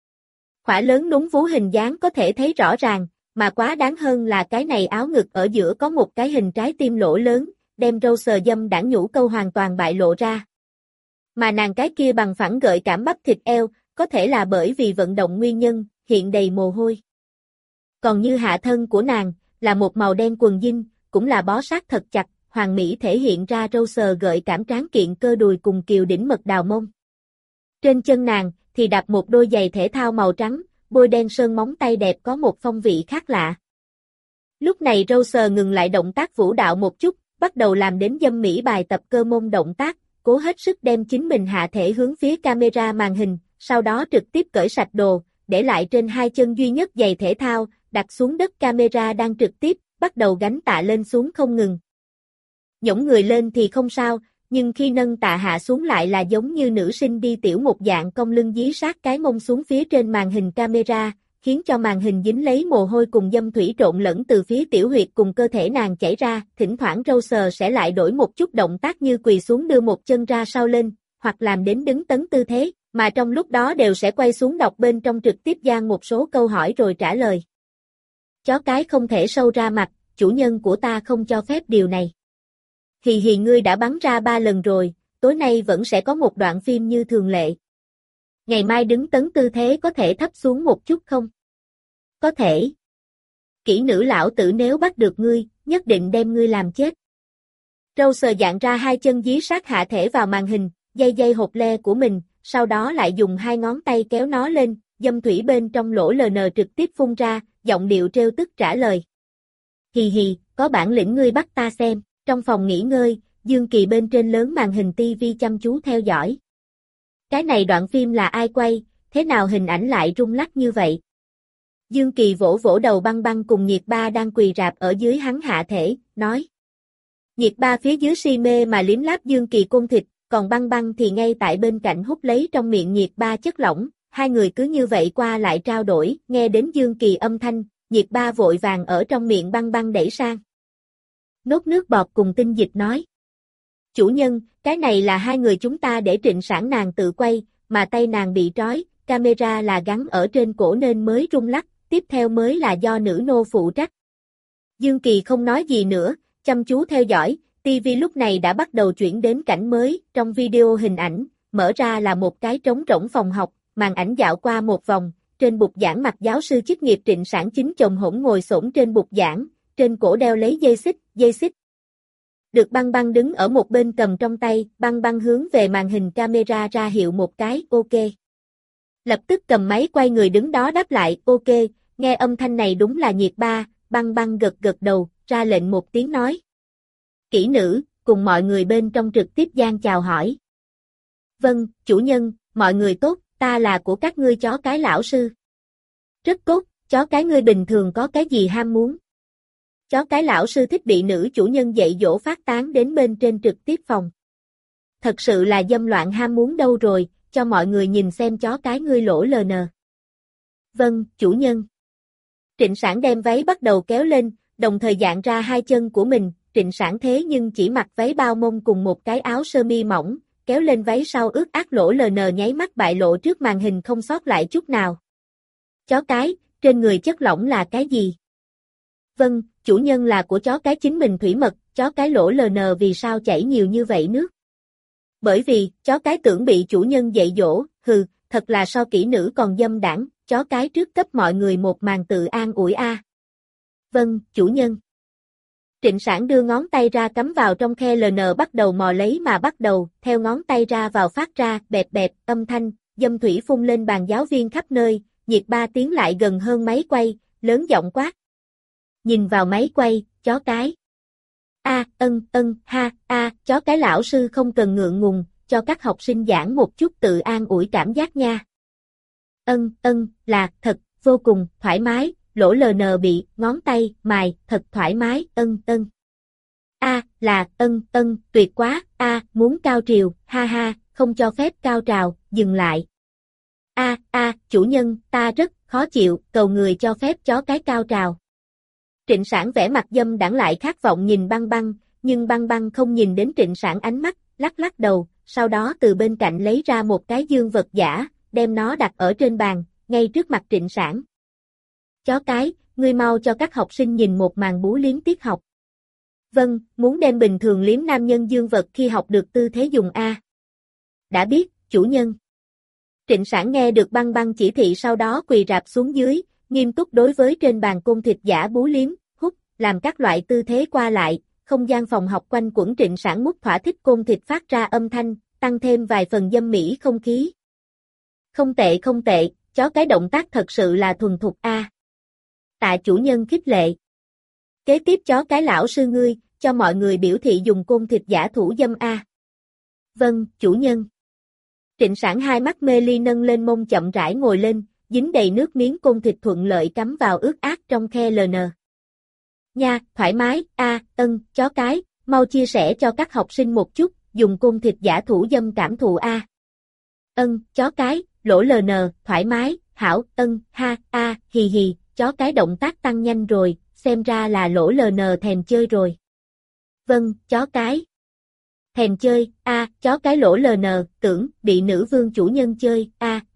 khỏa lớn đúng vú hình dáng có thể thấy rõ ràng, mà quá đáng hơn là cái này áo ngực ở giữa có một cái hình trái tim lỗ lớn, đem râu sờ dâm đãng nhũ câu hoàn toàn bại lộ ra. Mà nàng cái kia bằng phẳng gợi cảm bắp thịt eo, có thể là bởi vì vận động nguyên nhân, hiện đầy mồ hôi. Còn như hạ thân của nàng, là một màu đen quần jean, cũng là bó sát thật chặt, hoàn mỹ thể hiện ra râu sờ gợi cảm tráng kiện cơ đùi cùng kiều đỉnh mật đào mông. Trên chân nàng, thì đạp một đôi giày thể thao màu trắng, bôi đen sơn móng tay đẹp có một phong vị khác lạ. Lúc này râu sờ ngừng lại động tác vũ đạo một chút, bắt đầu làm đến dâm mỹ bài tập cơ mông động tác, cố hết sức đem chính mình hạ thể hướng phía camera màn hình, sau đó trực tiếp cởi sạch đồ, để lại trên hai chân duy nhất giày thể thao, đặt xuống đất camera đang trực tiếp, bắt đầu gánh tạ lên xuống không ngừng. Nhổng người lên thì không sao, nhưng khi nâng tạ hạ xuống lại là giống như nữ sinh đi tiểu một dạng cong lưng dí sát cái mông xuống phía trên màn hình camera, khiến cho màn hình dính lấy mồ hôi cùng dâm thủy trộn lẫn từ phía tiểu huyệt cùng cơ thể nàng chảy ra, thỉnh thoảng râu sờ sẽ lại đổi một chút động tác như quỳ xuống đưa một chân ra sau lên, hoặc làm đến đứng tấn tư thế, mà trong lúc đó đều sẽ quay xuống đọc bên trong trực tiếp gian một số câu hỏi rồi trả lời. Chó cái không thể sâu ra mặt, chủ nhân của ta không cho phép điều này. Hì hì ngươi đã bắn ra 3 lần rồi, tối nay vẫn sẽ có một đoạn phim như thường lệ. Ngày mai đứng tấn tư thế có thể thấp xuống một chút không? Có thể. Kỹ nữ lão tử nếu bắt được ngươi, nhất định đem ngươi làm chết. Râu sờ dạng ra hai chân dí sát hạ thể vào màn hình, dây hột le của mình, sau đó lại dùng hai ngón tay kéo nó lên, dâm thủy bên trong lỗ LN trực tiếp phun ra, giọng điệu trêu tức trả lời. Hì hì, có bản lĩnh ngươi bắt ta xem. Trong phòng nghỉ ngơi, Dương Kỳ bên trên lớn màn hình TV chăm chú theo dõi. Cái này đoạn phim là ai quay, thế nào hình ảnh lại rung lắc như vậy? Dương Kỳ vỗ vỗ đầu Băng Băng cùng Nhiệt Ba đang quỳ rạp ở dưới hắn hạ thể, nói. Nhiệt Ba phía dưới si mê mà liếm láp Dương Kỳ côn thịt, còn Băng Băng thì ngay tại bên cạnh hút lấy trong miệng Nhiệt Ba chất lỏng, hai người cứ như vậy qua lại trao đổi, nghe đến Dương Kỳ âm thanh, Nhiệt Ba vội vàng ở trong miệng Băng Băng đẩy sang. Nốt nước bọt cùng tinh dịch nói. Chủ nhân, cái này là hai người chúng ta để Trịnh Sản nàng tự quay, mà tay nàng bị trói, camera là gắn ở trên cổ nên mới rung lắc, tiếp theo mới là do nữ nô phụ trách. Dương Kỳ không nói gì nữa, chăm chú theo dõi, TV lúc này đã bắt đầu chuyển đến cảnh mới, trong video hình ảnh, mở ra là một cái trống rỗng phòng học, màn ảnh dạo qua một vòng, trên bục giảng mặt giáo sư chức nghiệp Trịnh Sản chính chồng hỗn ngồi xổm trên bục giảng. Trên cổ đeo lấy dây xích. Được Băng Băng đứng ở một bên cầm trong tay, Băng Băng hướng về màn hình camera ra hiệu một cái, ok. Lập tức cầm máy quay người đứng đó đáp lại, ok, nghe âm thanh này đúng là Nhiệt Ba, Băng Băng gật gật đầu, ra lệnh một tiếng nói. Kỹ nữ, cùng mọi người bên trong trực tiếp gian chào hỏi. Vâng, chủ nhân, mọi người tốt, ta là của các ngươi chó cái lão sư. Rất tốt, chó cái ngươi bình thường có cái gì ham muốn? Chó cái lão sư thích bị nữ chủ nhân dạy dỗ phát tán đến bên trên trực tiếp phòng. Thật sự là dâm loạn ham muốn đâu rồi, cho mọi người nhìn xem chó cái ngươi lỗ LN. Vâng, chủ nhân. Trịnh Sảng đem váy bắt đầu kéo lên, đồng thời dạng ra hai chân của mình, Trịnh Sảng thế nhưng chỉ mặc váy bao mông cùng một cái áo sơ mi mỏng, kéo lên váy sau ướt át lỗ LN nháy mắt bại lộ trước màn hình không sót lại chút nào. Chó cái, trên người chất lỏng là cái gì? Vâng, chủ nhân là của chó cái chính mình thủy mật, chó cái lỗ LN vì sao chảy nhiều như vậy nước? Bởi vì, chó cái tưởng bị chủ nhân dạy dỗ, hừ, thật là so kỹ nữ còn dâm đảng, chó cái trước cấp mọi người một màn tự an ủi a. Vâng, chủ nhân. Trịnh Sảng đưa ngón tay ra cắm vào trong khe LN bắt đầu mò lấy mà bắt đầu, theo ngón tay ra vào phát ra, bẹp bẹp, âm thanh, dâm thủy phun lên bàn giáo viên khắp nơi, Nhiệt Ba tiến lại gần hơn máy quay, lớn giọng quát. Nhìn vào máy quay, chó cái. Chó cái lão sư không cần ngượng ngùng, cho các học sinh giảng một chút tự an ủi cảm giác nha. Là, thật, vô cùng, thoải mái, lỗ LN bị, ngón tay, mài, thật thoải mái, tuyệt quá, muốn cao trào, ha ha, không cho phép cao trào, dừng lại. Chủ nhân, ta rất, khó chịu, cầu người cho phép chó cái cao trào. Trịnh Sảng vẻ mặt dâm đãng lại khát vọng nhìn Băng Băng, nhưng Băng Băng không nhìn đến Trịnh Sảng ánh mắt, lắc lắc đầu, sau đó từ bên cạnh lấy ra một cái dương vật giả, đem nó đặt ở trên bàn, ngay trước mặt Trịnh Sảng. Chó cái, ngươi mau cho các học sinh nhìn một màn bú liếm tiết học. Vâng, muốn đem bình thường liếm nam nhân dương vật khi học được tư thế dùng a. Đã biết, chủ nhân. Trịnh Sảng nghe được Băng Băng chỉ thị sau đó quỳ rạp xuống dưới, nghiêm túc đối với trên bàn côn thịt giả bú liếm, hút, làm các loại tư thế qua lại, không gian phòng học quanh quẩn Trịnh Sảng mút thỏa thích côn thịt phát ra âm thanh, tăng thêm vài phần dâm mỹ không khí. Không tệ, chó cái động tác thật sự là thuần thục a. Tạ chủ nhân khích lệ. Kế tiếp chó cái lão sư ngươi, cho mọi người biểu thị dùng côn thịt giả thủ dâm a. Vâng, chủ nhân. Trịnh Sảng hai mắt mê ly nâng lên mông chậm rãi ngồi lên, dính đầy nước miếng côn thịt thuận lợi cắm vào ướt át trong khe LN. Nha, thoải mái, chó cái, mau chia sẻ cho các học sinh một chút, dùng côn thịt giả thủ dâm cảm thụ a. Chó cái, lỗ LN, thoải mái, hảo, hì hì, chó cái động tác tăng nhanh rồi, xem ra là lỗ LN thèm chơi rồi. Vâng, chó cái. Thèm chơi, chó cái lỗ LN, tưởng, bị nữ vương chủ nhân chơi,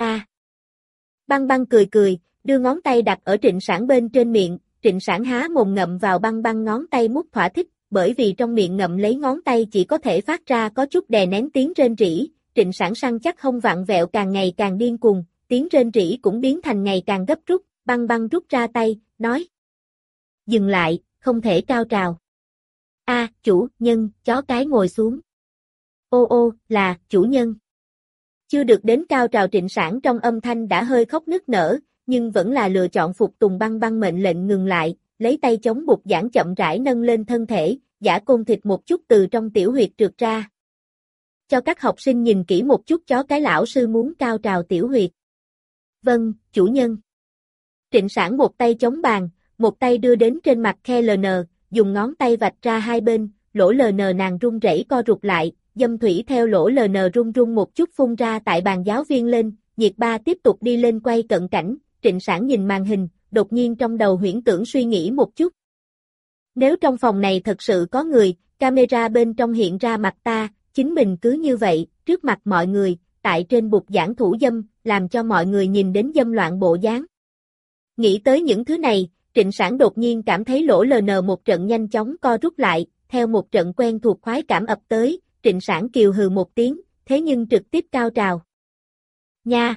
Băng Băng cười, đưa ngón tay đặt ở Trịnh Sảng bên trên miệng, Trịnh Sảng há mồm ngậm vào Băng Băng ngón tay mút thỏa thích, bởi vì trong miệng ngậm lấy ngón tay chỉ có thể phát ra có chút đè nén tiếng rên rỉ, Trịnh Sảng săn chắc không vặn vẹo càng ngày càng điên cuồng, tiếng rên rỉ cũng biến thành ngày càng gấp rút, Băng Băng rút ra tay, nói. Dừng lại, không thể cao trào. Chủ nhân, chó cái ngồi xuống. Là, chủ nhân. Chưa được đến cao trào Trịnh Sảng trong âm thanh đã hơi khóc nức nở, nhưng vẫn là lựa chọn phục tùng Băng Băng mệnh lệnh ngừng lại, lấy tay chống bục giảng chậm rãi nâng lên thân thể, giả côn thịt một chút từ trong tiểu huyệt trượt ra. Cho các học sinh nhìn kỹ một chút chó cái lão sư muốn cao trào tiểu huyệt. Vâng, chủ nhân. Trịnh Sảng một tay chống bàn, một tay đưa đến trên mặt khe LN, dùng ngón tay vạch ra hai bên, lỗ LN nàng run rẩy co rụt lại, dâm thủy theo lỗ LN run run một chút phun ra tại bàn giáo viên lên, Nhiệt Ba tiếp tục đi lên quay cận cảnh, Trịnh Sảng nhìn màn hình, đột nhiên trong đầu huyễn tưởng suy nghĩ một chút. Nếu trong phòng này thật sự có người, camera bên trong hiện ra mặt ta, chính mình cứ như vậy, trước mặt mọi người, tại trên bục giảng thủ dâm, làm cho mọi người nhìn đến dâm loạn bộ dáng. Nghĩ tới những thứ này, Trịnh Sảng đột nhiên cảm thấy lỗ LN một trận nhanh chóng co rút lại, theo một trận quen thuộc khoái cảm ập tới, Trịnh Sảng kiều hừ một tiếng, thế nhưng trực tiếp cao trào. Nha,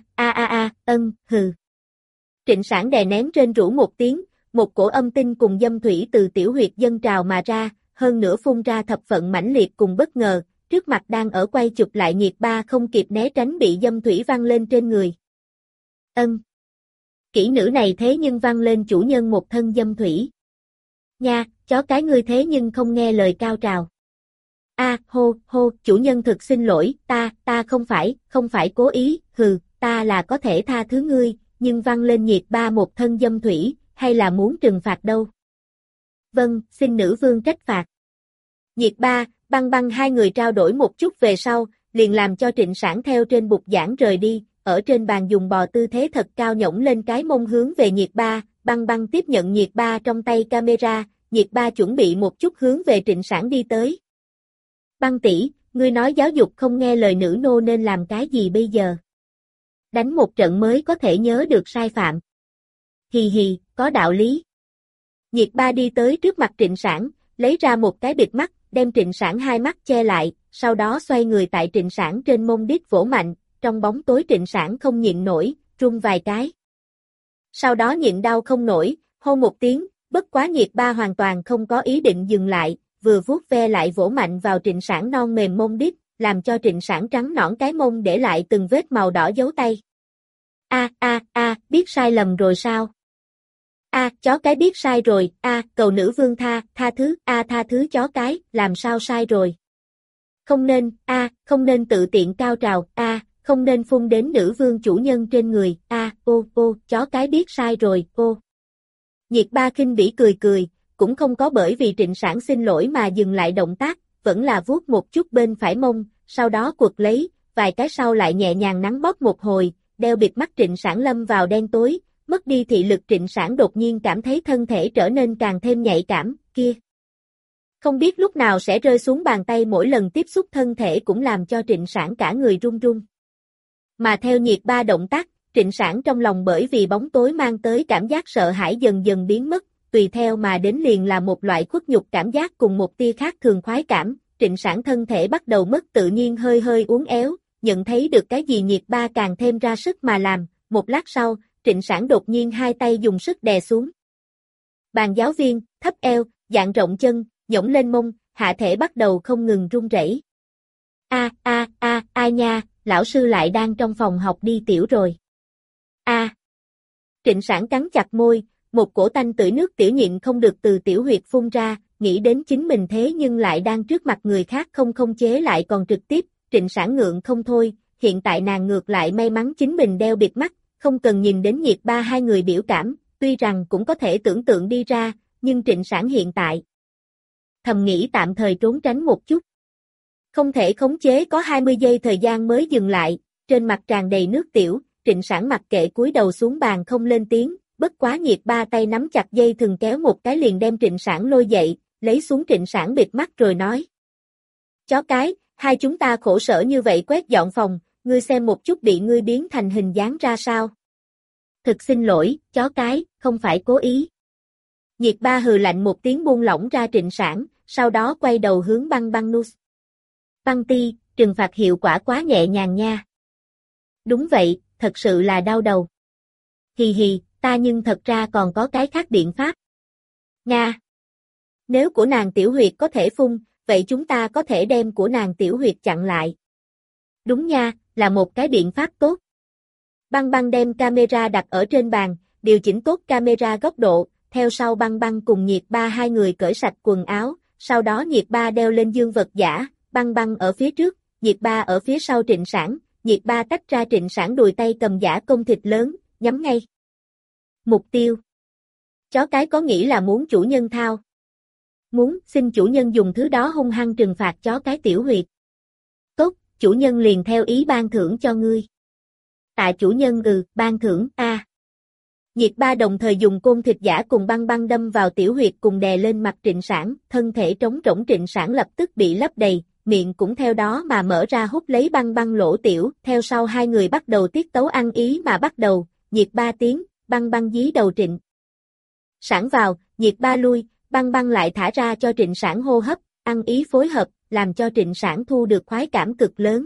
hừ. Trịnh Sảng đè nén trên rũ một tiếng, một cổ âm tinh cùng dâm thủy từ tiểu huyệt dâng trào mà ra, hơn nữa phun ra thập phận mãnh liệt cùng bất ngờ, trước mặt đang ở quay chụp lại nhiệt ba không kịp né tránh bị dâm thủy văng lên trên người. Ân. Kỹ nữ này thế nhưng văng lên chủ nhân một thân dâm thủy. Nha, chó cái ngươi thế nhưng không nghe lời cao trào. Hô, hô, chủ nhân thực xin lỗi, ta không phải cố ý, ta là có thể tha thứ ngươi, nhưng văng lên nhiệt ba một thân dâm thủy, hay là muốn trừng phạt đâu. Vâng, xin nữ vương trách phạt. Nhiệt ba, băng băng hai người trao đổi một chút về sau, liền làm cho Trịnh Sảng theo trên bục giảng rời đi, ở trên bàn dùng bò tư thế thật cao nhổng lên cái mông hướng về nhiệt ba, băng băng tiếp nhận nhiệt ba trong tay camera, nhiệt ba chuẩn bị một chút hướng về Trịnh Sảng đi tới. Băng tỷ, ngươi nói giáo dục không nghe lời nữ nô nên làm cái gì bây giờ? Đánh một trận mới có thể nhớ được sai phạm. Hì hì, có đạo lý. Nhiệt ba đi tới trước mặt Trịnh Sảng, lấy ra một cái bịt mắt, đem Trịnh Sảng hai mắt che lại, sau đó xoay người tại Trịnh Sảng trên mông đít vỗ mạnh, trong bóng tối Trịnh Sảng không nhịn nổi, run vài cái. Sau đó nhịn đau không nổi, hô một tiếng, bất quá nhiệt ba hoàn toàn không có ý định dừng lại, vừa vuốt ve lại vỗ mạnh vào Trịnh Sảng non mềm mông đít, làm cho Trịnh Sảng trắng nõn cái mông để lại từng vết màu đỏ dấu tay. Biết sai lầm rồi sao? Chó cái biết sai rồi, cầu nữ vương tha thứ chó cái, làm sao sai rồi? Không nên tự tiện cao trào, không nên phun đến nữ vương chủ nhân trên người, chó cái biết sai rồi, Nhiệt ba khinh bỉ cười, cũng không có bởi vì Trịnh Sảng xin lỗi mà dừng lại động tác, vẫn là vuốt một chút bên phải mông, sau đó quật lấy, vài cái sau lại nhẹ nhàng nắn bóp một hồi, đeo bịt mắt Trịnh Sảng lâm vào đen tối, mất đi thị lực Trịnh Sảng đột nhiên cảm thấy thân thể trở nên càng thêm nhạy cảm, kia. Không biết lúc nào sẽ rơi xuống bàn tay mỗi lần tiếp xúc thân thể cũng làm cho Trịnh Sảng cả người run run. Mà theo nhiệt ba động tác, Trịnh Sảng trong lòng bởi vì bóng tối mang tới cảm giác sợ hãi dần dần biến mất, tùy theo mà đến liền là một loại khuất nhục cảm giác cùng một tia khác thường khoái cảm, Trịnh Sảng thân thể bắt đầu mất tự nhiên hơi uốn éo, nhận thấy được cái gì nhiệt ba càng thêm ra sức mà làm, một lát sau, Trịnh Sảng đột nhiên hai tay dùng sức đè xuống. Bàn giáo viên, thấp eo, dạn rộng chân, nhổng lên mông, hạ thể bắt đầu không ngừng run rẩy. Ai nha, lão sư lại đang trong phòng học đi tiểu rồi. Trịnh Sảng cắn chặt môi, một cổ tanh tưởi nước tiểu nhịn không được từ tiểu huyệt phun ra, nghĩ đến chính mình thế nhưng lại đang trước mặt người khác không khống chế lại còn trực tiếp, Trịnh Sảng ngượng không thôi, hiện tại nàng ngược lại may mắn chính mình đeo bịt mắt, không cần nhìn đến nhiệt ba hai người biểu cảm, tuy rằng cũng có thể tưởng tượng đi ra, nhưng Trịnh Sảng hiện tại thầm nghĩ tạm thời trốn tránh một chút. Không thể khống chế có 20 giây thời gian mới dừng lại, trên mặt tràn đầy nước tiểu, Trịnh Sảng mặc kệ cúi đầu xuống bàn không lên tiếng, bất quá nhiệt ba tay nắm chặt dây thừng kéo một cái liền đem Trịnh Sảng lôi dậy, lấy xuống Trịnh Sảng bịt mắt rồi nói. Chó cái, hai chúng ta khổ sở như vậy quét dọn phòng, ngươi xem một chút bị ngươi biến thành hình dáng ra sao. Thực xin lỗi, chó cái, không phải cố ý. Nhiệt ba hừ lạnh một tiếng buông lỏng ra Trịnh Sảng, sau đó quay đầu hướng băng băng nus. Băng ti, trừng phạt hiệu quả quá nhẹ nhàng nha. Đúng vậy, thật sự là đau đầu. Hì hì, ta nhưng thật ra còn có cái khác biện pháp. Nga. Nếu của nàng tiểu huyệt có thể phun, vậy chúng ta có thể đem của nàng tiểu huyệt chặn lại. Đúng nha, là một cái biện pháp tốt. Băng băng đem camera đặt ở trên bàn, điều chỉnh tốt camera góc độ, theo sau băng băng cùng nhiệt ba hai người cởi sạch quần áo, sau đó nhiệt ba đeo lên dương vật giả, băng băng ở phía trước, nhiệt ba ở phía sau Trịnh Sảng, nhiệt ba tách ra Trịnh Sảng đùi tay cầm giả công thịt lớn, nhắm ngay. Mục tiêu. Chó cái có nghĩ là muốn chủ nhân thao. Muốn, xin chủ nhân dùng thứ đó hung hăng trừng phạt chó cái tiểu huyệt. Tốt, chủ nhân liền theo ý ban thưởng cho ngươi. Tạ chủ nhân ban thưởng Nhiệt ba đồng thời dùng côn thịt giả cùng băng băng đâm vào tiểu huyệt cùng đè lên mặt Trịnh Sảng, thân thể trống rỗng Trịnh Sảng lập tức bị lấp đầy, miệng cũng theo đó mà mở ra hút lấy băng băng lỗ tiểu, theo sau hai người bắt đầu tiết tấu ăn ý mà bắt đầu, nhiệt ba tiếng, băng băng dí đầu Trịnh Sảng vào, nhiệt ba lui, băng băng lại thả ra cho Trịnh Sảng hô hấp, ăn ý phối hợp, làm cho Trịnh Sảng thu được khoái cảm cực lớn.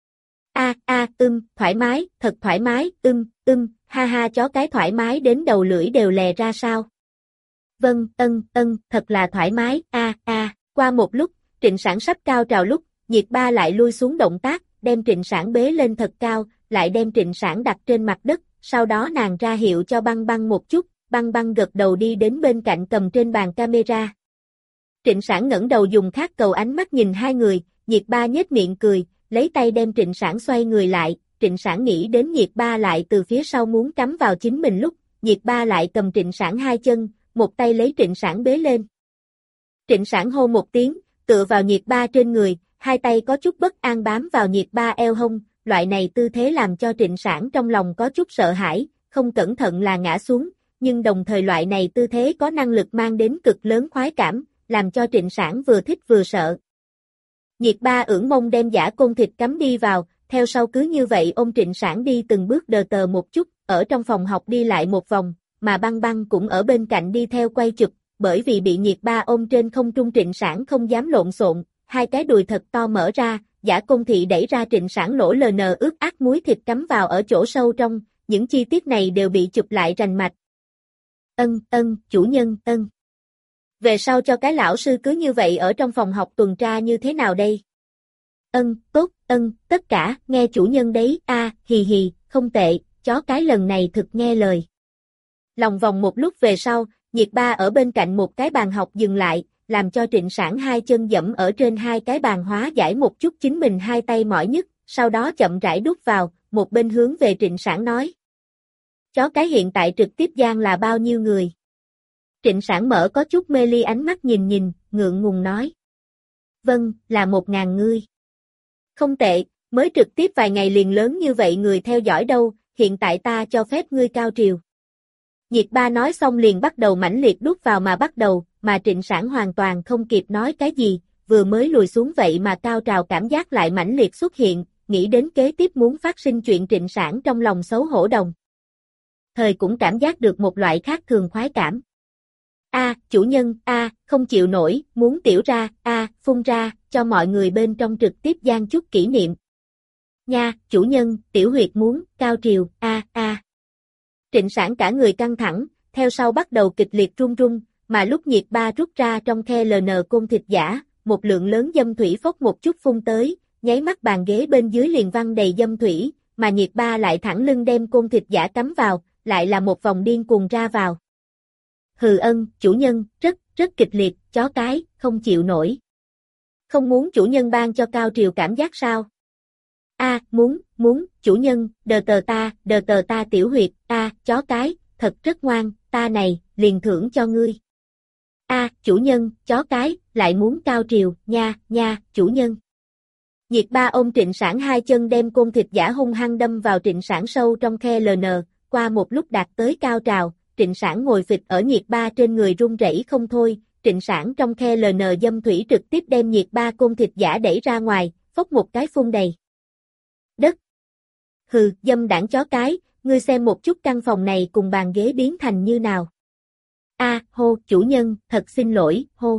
Thoải mái, thật thoải mái, ha chó cái thoải mái đến đầu lưỡi đều lè ra sao? Vâng, thật là thoải mái, Qua một lúc, Trịnh Sảng sắp cao trào lúc, Nhiệt Ba lại lui xuống động tác, đem Trịnh Sảng bế lên thật cao, lại đem Trịnh Sảng đặt trên mặt đất, sau đó nàng ra hiệu cho Băng Băng một chút, Băng Băng gật đầu đi đến bên cạnh cầm trên bàn camera. Trịnh Sảng ngẩng đầu dùng khát cầu ánh mắt nhìn hai người, Nhiệt Ba nhếch miệng cười, lấy tay đem Trịnh Sảng xoay người lại, Trịnh Sảng nghĩ đến Nhiệt Ba lại từ phía sau muốn cắm vào chính mình lúc, Nhiệt Ba lại cầm Trịnh Sảng hai chân, một tay lấy Trịnh Sảng bế lên. Trịnh Sảng hô một tiếng, tựa vào Nhiệt Ba trên người, hai tay có chút bất an bám vào Nhiệt Ba eo hông, loại này tư thế làm cho Trịnh Sảng trong lòng có chút sợ hãi, không cẩn thận là ngã xuống, nhưng đồng thời loại này tư thế có năng lực mang đến cực lớn khoái cảm, làm cho Trịnh Sảng vừa thích vừa sợ. Nhiệt Ba ưỡn mông đem giả côn thịt cắm đi vào, theo sau cứ như vậy ôm Trịnh Sảng đi từng bước đờ tờ một chút, ở trong phòng học đi lại một vòng, mà Băng Băng cũng ở bên cạnh đi theo quay chụp, bởi vì bị Nhiệt Ba ôm trên không trung Trịnh Sảng không dám lộn xộn, hai cái đùi thật to mở ra, giả côn thị đẩy ra Trịnh Sảng lỗ LN ướt át muối thịt cắm vào ở chỗ sâu trong, những chi tiết này đều bị chụp lại rành mạch. Chủ nhân, Về sau cho cái lão sư cứ như vậy ở trong phòng học tuần tra như thế nào đây? Tốt, tất cả, nghe chủ nhân đấy, hì hì, không tệ, chó cái lần này thực nghe lời. Lòng vòng một lúc về sau, Nhiệt Ba ở bên cạnh một cái bàn học dừng lại, làm cho Trịnh Sảng hai chân dẫm ở trên hai cái bàn hóa giải một chút chính mình hai tay mỏi nhức, sau đó chậm rãi đút vào, một bên hướng về Trịnh Sảng nói. Chó cái hiện tại trực tiếp gian là bao nhiêu người? Trịnh Sảng mở có chút mê ly ánh mắt nhìn, ngượng ngùng nói. Vâng, là 1000 người. Không tệ, mới trực tiếp vài ngày liền lớn như vậy người theo dõi đâu, hiện tại ta cho phép ngươi cao triều. Nhiệt Ba nói xong liền bắt đầu mãnh liệt đút vào mà bắt đầu, mà Trịnh Sảng hoàn toàn không kịp nói cái gì, vừa mới lùi xuống vậy mà cao trào cảm giác lại mãnh liệt xuất hiện, nghĩ đến kế tiếp muốn phát sinh chuyện Trịnh Sảng trong lòng xấu hổ đồng. Thời cũng cảm giác được một loại khác thường khoái cảm. Chủ nhân, không chịu nổi, muốn tiểu ra, phun ra, cho mọi người bên trong trực tiếp gian chút kỷ niệm. Nha, chủ nhân, tiểu huyệt muốn, cao triều, Trịnh Sảng cả người căng thẳng, theo sau bắt đầu kịch liệt run run, mà lúc Nhiệt Ba rút ra trong khe LN côn thịt giả, một lượng lớn dâm thủy phốc một chút phun tới, nháy mắt bàn ghế bên dưới liền văng đầy dâm thủy, mà Nhiệt Ba lại thẳng lưng đem côn thịt giả cắm vào, lại là một vòng điên cuồng ra vào. Hừ chủ nhân, rất kịch liệt, chó cái, không chịu nổi. Không muốn chủ nhân ban cho cao triều cảm giác sao? Muốn, chủ nhân, đờ tờ ta tiểu huyệt, chó cái, thật rất ngoan, ta này, liền thưởng cho ngươi. Chủ nhân, chó cái, lại muốn cao triều, nha, chủ nhân. Nhiệt Ba ôm Trịnh Sảng hai chân đem côn thịt giả hung hăng đâm vào Trịnh Sảng sâu trong khe LN, qua một lúc đạt tới cao trào, Trịnh Sảng ngồi phịch ở Nhiệt Ba trên người run rẩy không thôi, Trịnh Sảng trong khe LN dâm thủy trực tiếp đem Nhiệt Ba côn thịt giả đẩy ra ngoài, phốc một cái phun đầy đất. Hừ, dâm đảng chó cái, ngươi xem một chút căn phòng này cùng bàn ghế biến thành như nào. Hô, chủ nhân, thật xin lỗi, hô.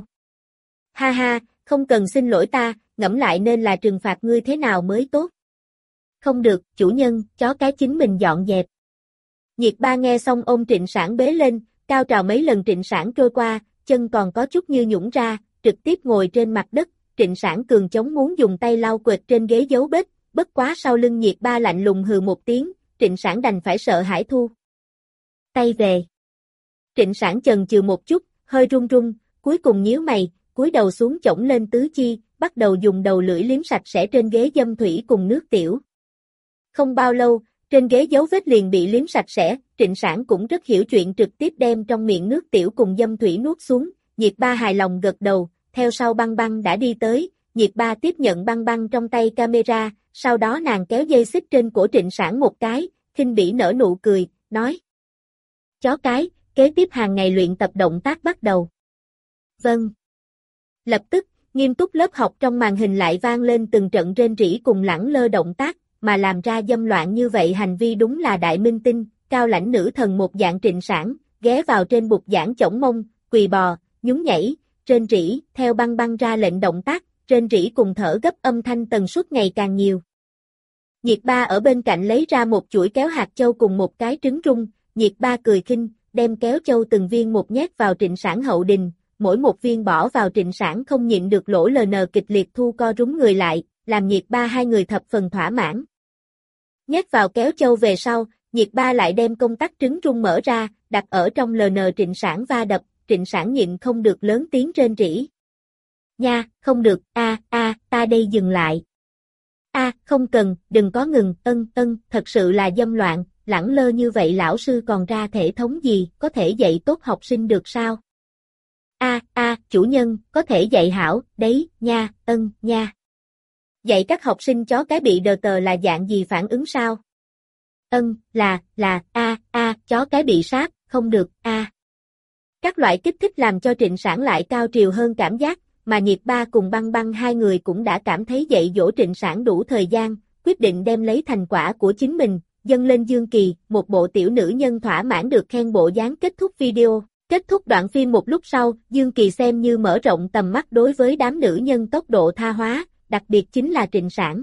Ha, không cần xin lỗi ta, ngẫm lại nên là trừng phạt ngươi thế nào mới tốt. Không được, chủ nhân, chó cái chính mình dọn dẹp. Nhiệt Ba nghe xong ôm Trịnh Sảng bế lên, cao trào mấy lần Trịnh Sảng trôi qua, chân còn có chút như nhũn ra, trực tiếp ngồi trên mặt đất, Trịnh Sảng cường chống muốn dùng tay lau quệt trên ghế dấu bếp, bất quá sau lưng Nhiệt Ba lạnh lùng hừ một tiếng, Trịnh Sảng đành phải sợ hãi thu tay về. Trịnh Sảng chần chừ một chút, hơi run run, cuối cùng nhíu mày, cúi đầu xuống chổng lên tứ chi, bắt đầu dùng đầu lưỡi liếm sạch sẽ trên ghế dâm thủy cùng nước tiểu. Không bao lâu, trên ghế dấu vết liền bị liếm sạch sẽ, Trịnh Sảng cũng rất hiểu chuyện trực tiếp đem trong miệng nước tiểu cùng dâm thủy nuốt xuống, Nhiệt Ba hài lòng gật đầu, theo sau Băng Băng đã đi tới, Nhiệt Ba tiếp nhận Băng Băng trong tay camera, sau đó nàng kéo dây xích trên cổ Trịnh Sảng một cái, khinh bỉ nở nụ cười, nói. Chó cái, kế tiếp hàng ngày luyện tập động tác bắt đầu. Vâng. Lập tức, nghiêm túc lớp học trong màn hình lại vang lên từng trận rên rỉ cùng lẳng lơ động tác, mà làm ra dâm loạn như vậy hành vi đúng là đại minh tinh, cao lãnh nữ thần một dạng Trịnh Sảng, ghé vào trên bục giảng chổng mông, quỳ bò, nhún nhảy, rên rỉ, theo Băng Băng ra lệnh động tác, rên rỉ cùng thở gấp âm thanh tần suất ngày càng nhiều. Nhiệt Ba ở bên cạnh lấy ra một chuỗi kéo hạt châu cùng một cái trứng rung, Nhiệt Ba cười khinh, đem kéo châu từng viên một nhét vào Trịnh Sảng hậu đình, mỗi một viên bỏ vào Trịnh Sảng không nhịn được lỗ LN kịch liệt thu co rúm người lại, làm Nhiệt Ba hai người thập phần thỏa mãn. Nhét vào kéo châu về sau, Nhiệt Ba lại đem công tắc trứng rung mở ra, đặt ở trong LN Trịnh Sảng va đập, Trịnh Sảng nhịn không được lớn tiếng rên rỉ. Nha, không được, ta đây dừng lại. Không cần, đừng có ngừng, thật sự là dâm loạn, lẳng lơ như vậy lão sư còn ra thể thống gì, có thể dạy tốt học sinh được sao? Chủ nhân, có thể dạy hảo, đấy, nha, nha. Dạy các học sinh chó cái bị đờ tờ là dạng gì phản ứng sao? Chó cái bị sáp, không được, Các loại kích thích làm cho Trịnh Sảng lại cao triều hơn cảm giác, mà Nhiệt Ba cùng Băng Băng hai người cũng đã cảm thấy dạy dỗ Trịnh Sảng đủ thời gian, quyết định đem lấy thành quả của chính mình, dâng lên Dương Kỳ, một bộ tiểu nữ nhân thỏa mãn được khen bộ dáng kết thúc video. Kết thúc đoạn phim một lúc sau, Dương Kỳ xem như mở rộng tầm mắt đối với đám nữ nhân tốc độ tha hóa, đặc biệt chính là Trịnh Sảng.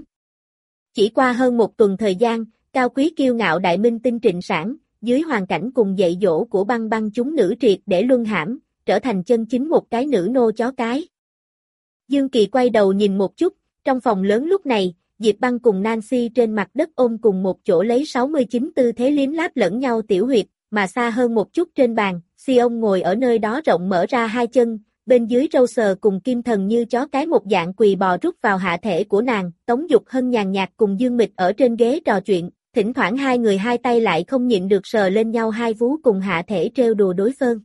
Chỉ qua hơn một tuần thời gian, cao quý kiêu ngạo đại minh tinh Trịnh Sảng, dưới hoàn cảnh cùng dạy dỗ của Băng Băng chúng nữ triệt để luân hãm, trở thành chân chính một cái nữ nô chó cái. Dương Kỳ quay đầu nhìn một chút, trong phòng lớn lúc này, Diệp Băng cùng Nancy trên mặt đất ôm cùng một chỗ lấy 69 tư thế liếm láp lẫn nhau tiểu huyệt, mà xa hơn một chút trên bàn, Sion ngồi ở nơi đó rộng mở ra hai chân, bên dưới Rose cùng Kim Thần như chó cái một dạng quỳ bò rút vào hạ thể của nàng, Tống Dục Hân nhàn nhạt cùng Dương Mịch ở trên ghế trò chuyện, thỉnh thoảng hai người hai tay lại không nhịn được sờ lên nhau hai vú cùng hạ thể trêu đùa đối phương.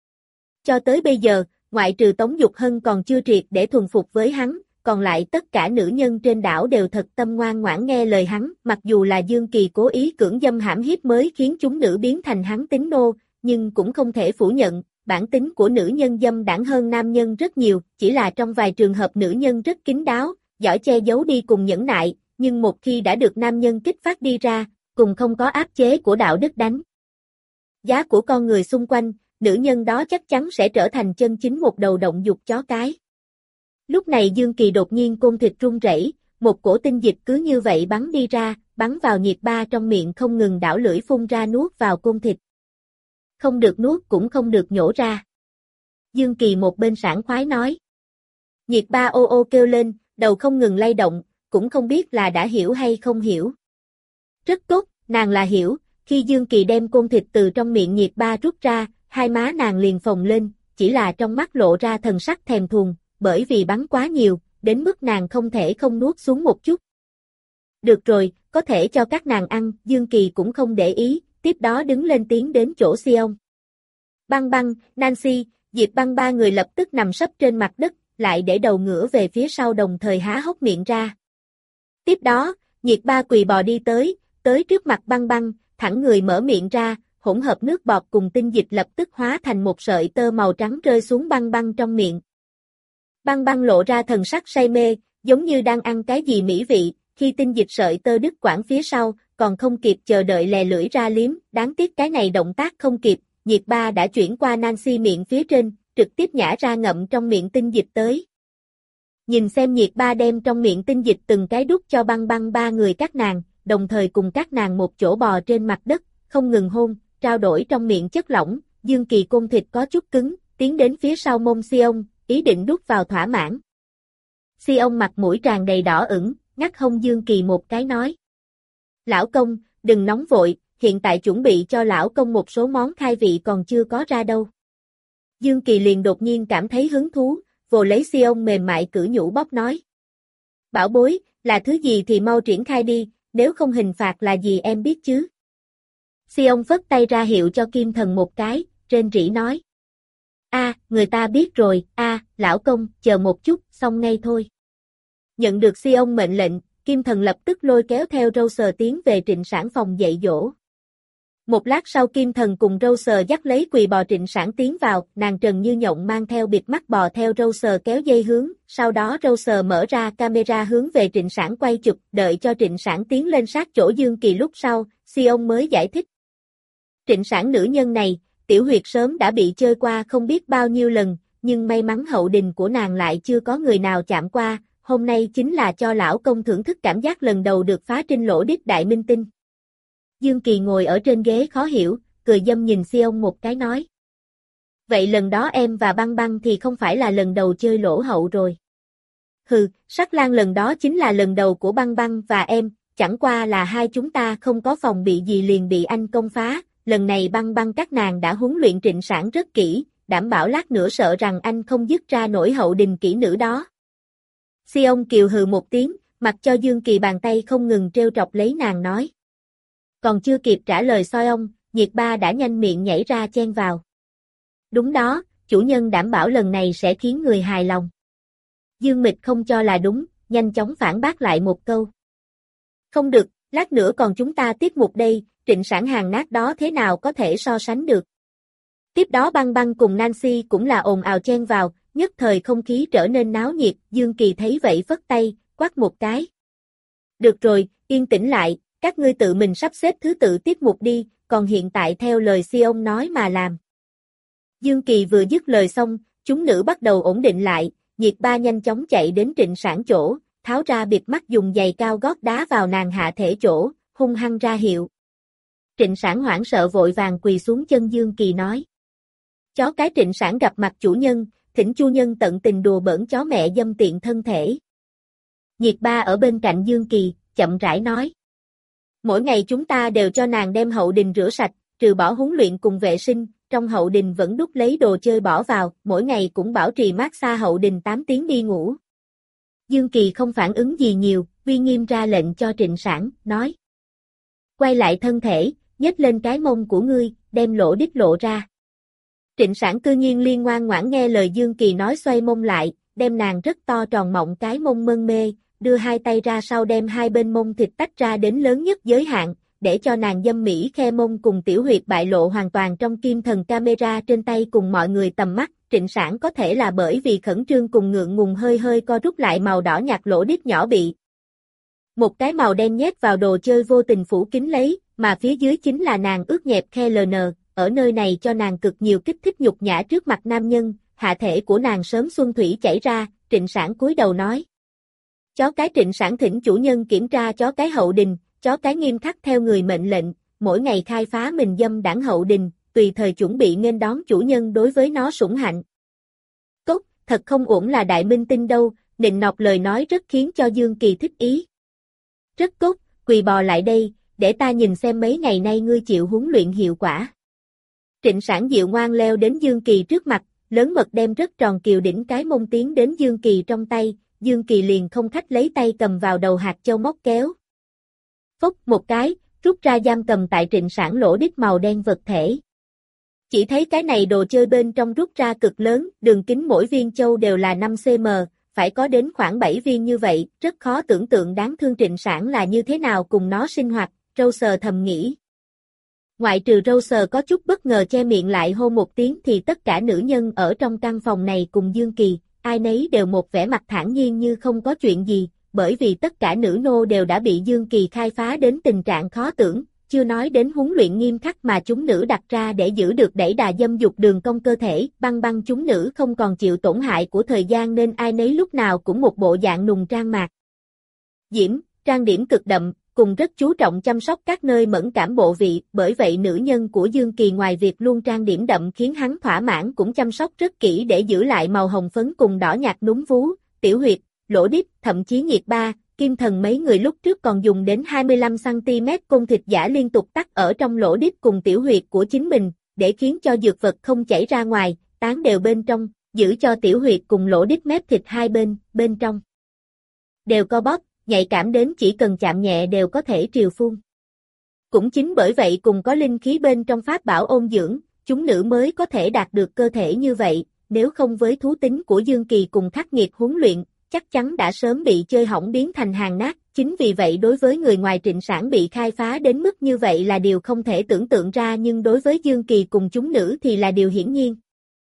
Cho tới bây giờ, ngoại trừ Tống Dục Hân còn chưa triệt để thuần phục với hắn, còn lại tất cả nữ nhân trên đảo đều thật tâm ngoan ngoãn nghe lời hắn, mặc dù là Dương Kỳ cố ý cưỡng dâm hãm hiếp mới khiến chúng nữ biến thành hắn tín nô, nhưng cũng không thể phủ nhận, bản tính của nữ nhân dâm đãng hơn nam nhân rất nhiều, chỉ là trong vài trường hợp nữ nhân rất kín đáo, giỏi che giấu đi cùng nhẫn nại, nhưng một khi đã được nam nhân kích phát đi ra, cùng không có áp chế của đạo đức đánh giá của con người xung quanh, nữ nhân đó chắc chắn sẽ trở thành chân chính một đầu động dục chó cái. Lúc này Dương Kỳ đột nhiên côn thịt run rẩy, một cổ tinh dịch cứ như vậy bắn đi ra, bắn vào Nhiệt Ba trong miệng không ngừng đảo lưỡi phun ra nuốt vào côn thịt. Không được nuốt cũng không được nhổ ra. Dương Kỳ một bên sảng khoái nói. Nhiệt Ba ô ô kêu lên, đầu không ngừng lay động, cũng không biết là đã hiểu hay không hiểu. Rất tốt, nàng là hiểu, khi Dương Kỳ đem côn thịt từ trong miệng Nhiệt Ba rút ra, hai má nàng liền phồng lên, chỉ là trong mắt lộ ra thần sắc thèm thuồng, bởi vì bắn quá nhiều, đến mức nàng không thể không nuốt xuống một chút. Được rồi, có thể cho các nàng ăn, Dương Kỳ cũng không để ý, tiếp đó đứng lên tiến đến chỗ Sion. Băng Băng, Nancy, Diệp Băng ba người lập tức nằm sấp trên mặt đất, lại để đầu ngửa về phía sau đồng thời há hốc miệng ra. Tiếp đó, Nhiệt Ba quỳ bò đi tới trước mặt Băng Băng, thẳng người mở miệng ra, hỗn hợp nước bọt cùng tinh dịch lập tức hóa thành một sợi tơ màu trắng rơi xuống Băng Băng trong miệng. Băng Băng lộ ra thần sắc say mê, giống như đang ăn cái gì mỹ vị, khi tinh dịch sợi tơ đứt quãng phía sau, còn không kịp chờ đợi lè lưỡi ra liếm, đáng tiếc cái này động tác không kịp, Nhiệt Ba đã chuyển qua Nancy miệng phía trên, trực tiếp nhả ra ngậm trong miệng tinh dịch tới. Nhìn xem Nhiệt Ba đem trong miệng tinh dịch từng cái đút cho Băng Băng ba người các nàng, đồng thời cùng các nàng một chỗ bò trên mặt đất, không ngừng hôn, trao đổi trong miệng chất lỏng, Dương Kỳ côn thịt có chút cứng, tiến đến phía sau mông Sion, ý định đút vào thỏa mãn. Sion mặt mũi tràn đầy đỏ ửng, ngắt hông Dương Kỳ một cái nói. Lão công, đừng nóng vội, hiện tại chuẩn bị cho lão công một số món khai vị còn chưa có ra đâu. Dương Kỳ liền đột nhiên cảm thấy hứng thú, vồ lấy Sion mềm mại cử nhũ bóp nói. Bảo bối, là thứ gì thì mau triển khai đi, nếu không hình phạt là gì em biết chứ. Sion phất tay ra hiệu cho Kim Thần một cái, rên rỉ nói. Người ta biết rồi, lão công, chờ một chút, xong ngay thôi. Nhận được Sion mệnh lệnh, Kim Thần lập tức lôi kéo theo Rose tiến về Trịnh Sảng phòng dạy dỗ. Một lát sau Kim Thần cùng Rose dắt lấy quỳ bò Trịnh Sảng tiến vào, nàng Trần Như Nhộng mang theo bịt mắt bò theo Rose kéo dây hướng, sau đó Rose mở ra camera hướng về Trịnh Sảng quay chụp, đợi cho Trịnh Sảng tiến lên sát chỗ Dương Kỳ lúc sau, Sion mới giải thích. Trịnh Sảng nữ nhân này, tiểu huyệt sớm đã bị chơi qua không biết bao nhiêu lần, nhưng may mắn hậu đình của nàng lại chưa có người nào chạm qua, hôm nay chính là cho lão công thưởng thức cảm giác lần đầu được phá trinh lỗ đít đại minh tinh. Dương Kỳ ngồi ở trên ghế khó hiểu, cười dâm nhìn Sion một cái nói. Vậy lần đó em và Băng Băng thì không phải là lần đầu chơi lỗ hậu rồi. Hừ, Sắc Lang lần đó chính là lần đầu của Băng Băng và em, chẳng qua là hai chúng ta không có phòng bị gì liền bị anh công phá, lần này Băng Băng các nàng đã huấn luyện Trịnh Sảng rất kỹ, đảm bảo lát nữa sợ rằng anh không dứt ra nổi hậu đình kỹ nữ đó. Sion Kiều hừ một tiếng, mặc cho Dương Kỳ bàn tay không ngừng trêu trọc lấy nàng nói. Còn chưa kịp trả lời soi ông, Nhiệt Ba đã nhanh miệng nhảy ra chen vào. Đúng đó, chủ nhân đảm bảo lần này sẽ khiến người hài lòng. Dương Mịch không cho là đúng, nhanh chóng phản bác lại một câu. Không được, lát nữa còn chúng ta tiết mục đây, Trịnh Sảng hàng nát đó thế nào có thể so sánh được. Tiếp đó Băng Băng cùng Nancy cũng là ồn ào chen vào, nhất thời không khí trở nên náo nhiệt, Dương Kỳ thấy vậy phất tay, quát một cái. Được rồi, yên tĩnh lại, các ngươi tự mình sắp xếp thứ tự tiết mục đi, còn hiện tại theo lời Sion nói mà làm. Dương Kỳ vừa dứt lời xong, chúng nữ bắt đầu ổn định lại, Nhiệt Ba nhanh chóng chạy đến Trịnh Sảng chỗ, tháo ra bịt mắt dùng giày cao gót đá vào nàng hạ thể chỗ, hung hăng ra hiệu. Trịnh Sảng hoảng sợ vội vàng quỳ xuống chân Dương Kỳ nói. Chó cái Trịnh Sảng gặp mặt chủ nhân, thỉnh chu nhân tận tình đùa bỡn chó mẹ dâm tiện thân thể. Nhiệt Ba ở bên cạnh Dương Kỳ, chậm rãi nói. Mỗi ngày chúng ta đều cho nàng đem hậu đình rửa sạch, trừ bỏ huấn luyện cùng vệ sinh, trong hậu đình vẫn đút lấy đồ chơi bỏ vào, mỗi ngày cũng bảo trì mát xa hậu đình 8 tiếng đi ngủ. Dương Kỳ không phản ứng gì nhiều, uy nghiêm ra lệnh cho Trịnh Sảng, nói. Quay lại thân thể, nhếch lên cái mông của ngươi, đem lỗ đít lộ ra. Trịnh Sảng cư nhiên liên ngoan ngoãn nghe lời Dương Kỳ nói xoay mông lại, đem nàng rất to tròn mọng cái mông mân mê, đưa hai tay ra sau đem hai bên mông thịt tách ra đến lớn nhất giới hạn, để cho nàng dâm mỹ khe mông cùng tiểu huyệt bại lộ hoàn toàn trong kim thần camera trên tay cùng mọi người tầm mắt. Trịnh Sảng có thể là bởi vì khẩn trương cùng ngượng ngùng hơi hơi co rút lại màu đỏ nhạt lỗ đít nhỏ bị một cái màu đen nhét vào đồ chơi vô tình phủ kín lấy, mà phía dưới chính là nàng ướt nhẹp khe LN, ở nơi này cho nàng cực nhiều kích thích nhục nhã trước mặt nam nhân, hạ thể của nàng sớm xuân thủy chảy ra. Trịnh Sảng cúi đầu nói. Chó cái Trịnh Sảng thỉnh chủ nhân kiểm tra chó cái hậu đình, chó cái nghiêm khắc theo người mệnh lệnh, mỗi ngày khai phá mình dâm đảng hậu đình, tùy thời chuẩn bị nghênh đón chủ nhân đối với nó sủng hạnh. Cốt, thật không uổng là đại minh tinh đâu, nịnh nọt lời nói rất khiến cho Dương Kỳ thích ý. Rất tốt, quỳ bò lại đây, để ta nhìn xem mấy ngày nay ngươi chịu huấn luyện hiệu quả. Trịnh Sảng dịu ngoan leo đến Dương Kỳ trước mặt, lớn mật đem rất tròn kiều đỉnh cái mông tiến đến Dương Kỳ trong tay, Dương Kỳ liền không khách lấy tay cầm vào đầu hạt châu móc kéo. Phốc một cái, rút ra giam cầm tại Trịnh Sảng lỗ đít màu đen vật thể. Chỉ thấy cái này đồ chơi bên trong rút ra cực lớn, đường kính mỗi viên châu đều là 5 cm, phải có đến khoảng 7 viên như vậy, rất khó tưởng tượng đáng thương Trịnh Sảng là như thế nào cùng nó sinh hoạt, Râu Sờ thầm nghĩ. Ngoại trừ Râu Sờ có chút bất ngờ che miệng lại hô một tiếng thì tất cả nữ nhân ở trong căn phòng này cùng Dương Kỳ, ai nấy đều một vẻ mặt thản nhiên như không có chuyện gì, bởi vì tất cả nữ nô đều đã bị Dương Kỳ khai phá đến tình trạng khó tưởng, chưa nói đến huấn luyện nghiêm khắc mà chúng nữ đặt ra để giữ được đẩy đà dâm dục đường cong cơ thể, Băng Băng chúng nữ không còn chịu tổn hại của thời gian nên ai nấy lúc nào cũng một bộ dạng nùng trang mạc. Diễm, trang điểm cực đậm, cùng rất chú trọng chăm sóc các nơi mẫn cảm bộ vị, bởi vậy nữ nhân của Dương Kỳ ngoài việc luôn trang điểm đậm khiến hắn thỏa mãn cũng chăm sóc rất kỹ để giữ lại màu hồng phấn cùng đỏ nhạt núm vú, tiểu huyệt, lỗ đít, thậm chí Nhiệt Ba, Kim Thần mấy người lúc trước còn dùng đến 25cm côn thịt giả liên tục tắc ở trong lỗ đít cùng tiểu huyệt của chính mình, để khiến cho dược vật không chảy ra ngoài, tán đều bên trong, giữ cho tiểu huyệt cùng lỗ đít mép thịt hai bên trong đều co bóp, nhạy cảm đến chỉ cần chạm nhẹ đều có thể triều phun. Cũng chính bởi vậy cùng có linh khí bên trong pháp bảo ôn dưỡng, chúng nữ mới có thể đạt được cơ thể như vậy, nếu không với thú tính của Dương Kỳ cùng khắc nghiệt huấn luyện, chắc chắn đã sớm bị chơi hỏng biến thành hàng nát, chính vì vậy đối với người ngoài Trịnh Sảng bị khai phá đến mức như vậy là điều không thể tưởng tượng ra nhưng đối với Dương Kỳ cùng chúng nữ thì là điều hiển nhiên.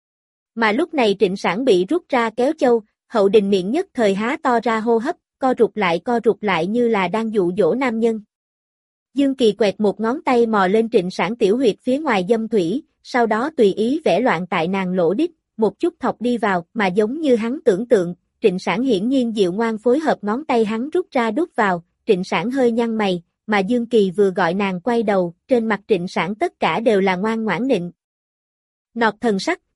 Mà lúc này Trịnh Sảng bị rút ra kéo châu, hậu đình miệng nhất thời há to ra hô hấp, co rụt lại như là đang dụ dỗ nam nhân. Dương Kỳ quẹt một ngón tay mò lên Trịnh Sảng tiểu huyệt phía ngoài dâm thủy, sau đó tùy ý vẽ loạn tại nàng lỗ đít, một chút thọc đi vào mà giống như hắn tưởng tượng, Trịnh Sảng hiển nhiên dịu ngoan phối hợp ngón tay hắn rút ra đút vào, Trịnh Sảng hơi nhăn mày, mà Dương Kỳ vừa gọi nàng quay đầu, trên mặt Trịnh Sảng tất cả đều là ngoan ngoãn nịnh. Nọt thần sắc,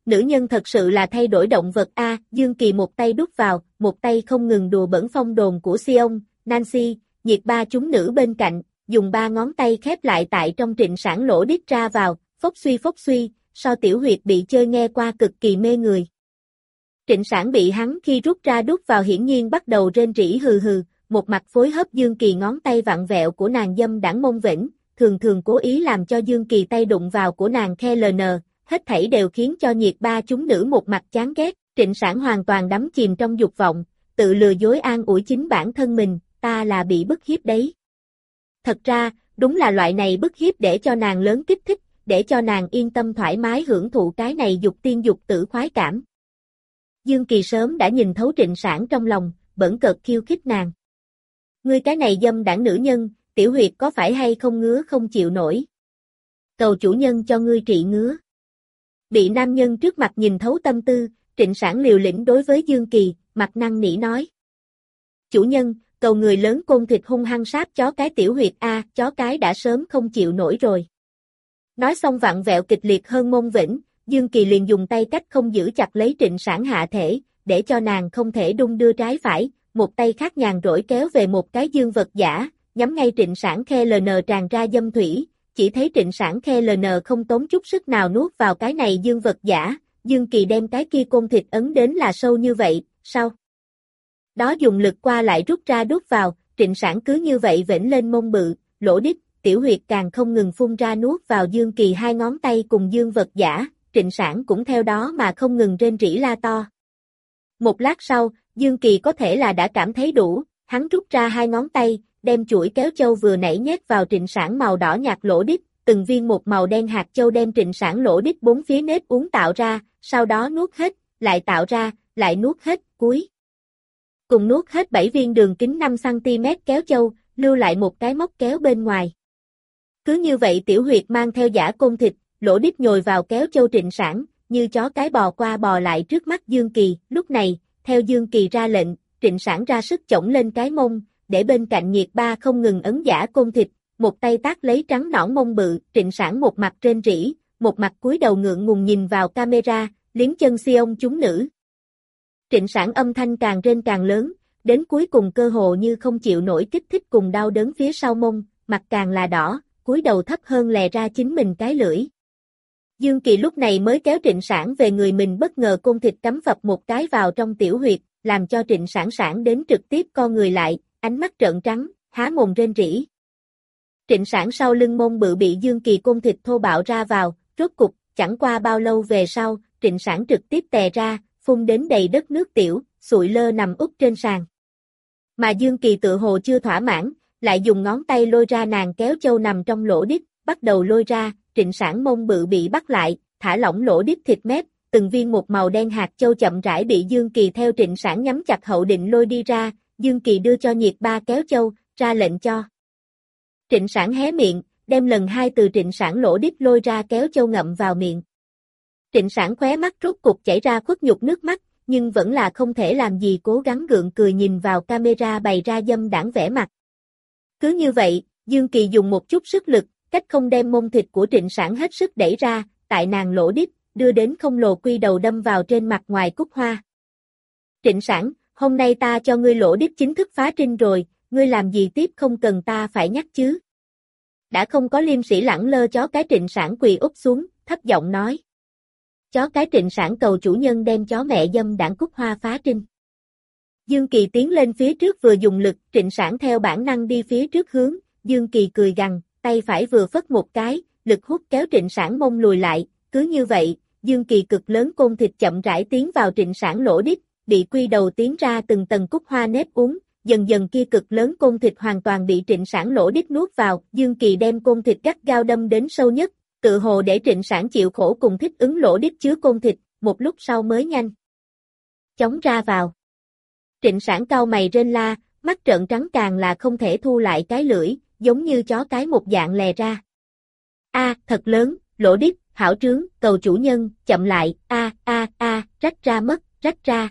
nữ nhân thật sự là thay đổi động vật a. Dương Kỳ một tay đút vào, một tay không ngừng đùa bỡn phong đồn của Sion, Nancy, nhiệt ba chúng nữ bên cạnh, dùng ba ngón tay khép lại tại trong trịnh sản lỗ đít ra vào, phốc suy, so tiểu huyệt bị chơi nghe qua cực kỳ mê người. Trịnh sản bị hắn khi rút ra đút vào hiển nhiên bắt đầu rên rỉ hừ hừ, một mặt phối hợp Dương Kỳ ngón tay vặn vẹo của nàng dâm đãng mông vĩnh, thường cố ý làm cho Dương Kỳ tay đụng vào của nàng khe ln, hết thảy đều khiến cho nhiệt ba chúng nữ một mặt chán ghét, trịnh sản hoàn toàn đắm chìm trong dục vọng, tự lừa dối an ủi chính bản thân mình, ta là bị bức hiếp đấy. Thật ra, đúng là loại này bức hiếp để cho nàng lớn kích thích, để cho nàng yên tâm thoải mái hưởng thụ cái này dục tiên dục tử khoái cảm. Dương Kỳ sớm đã nhìn thấu trịnh sản trong lòng, bỡn cợt khiêu khích nàng. Ngươi cái này dâm đảng nữ nhân, tiểu huyệt có phải hay không ngứa không chịu nổi? Cầu chủ nhân cho ngươi trị ngứa. Bị nam nhân trước mặt nhìn thấu tâm tư, trịnh sản liều lĩnh đối với Dương Kỳ, mặt năn nỉ nói. Chủ nhân, cầu người lớn côn thịt hung hăng sáp chó cái tiểu huyệt a, chó cái đã sớm không chịu nổi rồi. Nói xong vặn vẹo kịch liệt hơn mông vĩnh, Dương Kỳ liền dùng tay cách không giữ chặt lấy trịnh sản hạ thể, để cho nàng không thể đung đưa trái phải, một tay khác nhàn rỗi kéo về một cái dương vật giả, nhắm ngay trịnh sản khe ln tràn ra dâm thủy, chỉ thấy trịnh sản khe ln không tốn chút sức nào nuốt vào cái này dương vật giả, Dương Kỳ đem cái kia côn thịt ấn đến là sâu như vậy, sao? Đó dùng lực qua lại rút ra đút vào, trịnh sản cứ như vậy vểnh lên mông bự, lỗ đít, tiểu huyệt càng không ngừng phun ra nuốt vào Dương Kỳ hai ngón tay cùng dương vật giả, trịnh sản cũng theo đó mà không ngừng rên rỉ la to. Một lát sau, Dương Kỳ có thể là đã cảm thấy đủ, hắn rút ra hai ngón tay, đem chuỗi kéo châu vừa nãy nhét vào trịnh sản màu đỏ nhạt lỗ đít, từng viên một màu đen hạt châu đem trịnh sản lỗ đít bốn phía nếp uốn tạo ra, sau đó nuốt hết, lại tạo ra, lại nuốt hết, cuối. Cùng nuốt hết 7 viên đường kính 5cm kéo châu, lưu lại một cái móc kéo bên ngoài. Cứ như vậy tiểu huyệt mang theo giả côn thịt, lỗ đít nhồi vào kéo châu trịnh sản, như chó cái bò qua bò lại trước mắt Dương Kỳ, lúc này, theo Dương Kỳ ra lệnh, trịnh sản ra sức chổng lên cái mông, để bên cạnh nhiệt ba không ngừng ấn giả côn thịt, một tay tác lấy trắng nõn mông bự, trịnh sản một mặt rên rỉ, một mặt cúi đầu ngượng ngùng nhìn vào camera, liếm chân Sion chúng nữ. Trịnh sản âm thanh càng rên càng lớn, đến cuối cùng cơ hồ như không chịu nổi kích thích cùng đau đớn phía sau mông, mặt càng là đỏ, cúi đầu thấp hơn lè ra chính mình cái lưỡi. Dương Kỳ lúc này mới kéo trịnh sản về người mình, bất ngờ côn thịt cắm phập một cái vào trong tiểu huyệt, làm cho trịnh sản đến trực tiếp co người lại, ánh mắt trợn trắng, há mồm rên rỉ. Trịnh sản sau lưng mông bự bị Dương Kỳ côn thịt thô bạo ra vào, rốt cục, chẳng qua bao lâu về sau, trịnh sản trực tiếp tè ra, phun đến đầy đất nước tiểu, sụi lơ nằm úp trên sàn. Mà Dương Kỳ tự hồ chưa thỏa mãn, lại dùng ngón tay lôi ra nàng kéo châu nằm trong lỗ đít, bắt đầu lôi ra, trịnh sản mông bự bị bắt lại, thả lỏng lỗ đít thịt mép, từng viên một màu đen hạt châu chậm rãi bị Dương Kỳ theo trịnh sản nhắm chặt hậu định lôi đi ra, Dương Kỳ đưa cho nhiệt ba kéo châu, ra lệnh cho. Trịnh sản hé miệng, đem lần hai từ trịnh sản lỗ đít lôi ra kéo châu ngậm vào miệng. Trịnh sản khóe mắt rốt cục chảy ra khuất nhục nước mắt, nhưng vẫn là không thể làm gì cố gắng gượng cười nhìn vào camera bày ra dâm đãng vẻ mặt. Cứ như vậy, Dương Kỳ dùng một chút sức lực, cách không đem mông thịt của trịnh sản hết sức đẩy ra, tại nàng lỗ đít, đưa đến không lồ quy đầu đâm vào trên mặt ngoài cúc hoa. Trịnh sản, hôm nay ta cho ngươi lỗ đít chính thức phá trinh rồi, ngươi làm gì tiếp không cần ta phải nhắc chứ. Đã không có liêm sĩ lẳng lơ chó cái trịnh sản quỳ úp xuống, thấp giọng nói. Chó cái trịnh sản cầu chủ nhân đem chó mẹ dâm đảng cúc hoa phá trinh. Dương Kỳ tiến lên phía trước vừa dùng lực, trịnh sản theo bản năng đi phía trước hướng, Dương Kỳ cười gằn, tay phải vừa phất một cái, lực hút kéo trịnh sản mông lùi lại, cứ như vậy, Dương Kỳ cực lớn côn thịt chậm rãi tiến vào trịnh sản lỗ đít, bị quy đầu tiến ra từng tầng cúc hoa nếp uốn, dần dần kia cực lớn côn thịt hoàn toàn bị trịnh sản lỗ đít nuốt vào, Dương Kỳ đem côn thịt gắt gao đâm đến sâu nhất, tự hồ để trịnh sản chịu khổ cùng thích ứng lỗ đít chứa côn thịt, một lúc sau mới nhanh chóng ra vào. Trịnh sản cau mày rên la, mắt trợn trắng càng là không thể thu lại cái lưỡi, giống như chó cái một dạng lè ra. A, thật lớn, lỗ đít, hảo trướng, cầu chủ nhân, chậm lại, rách ra mất, rách ra,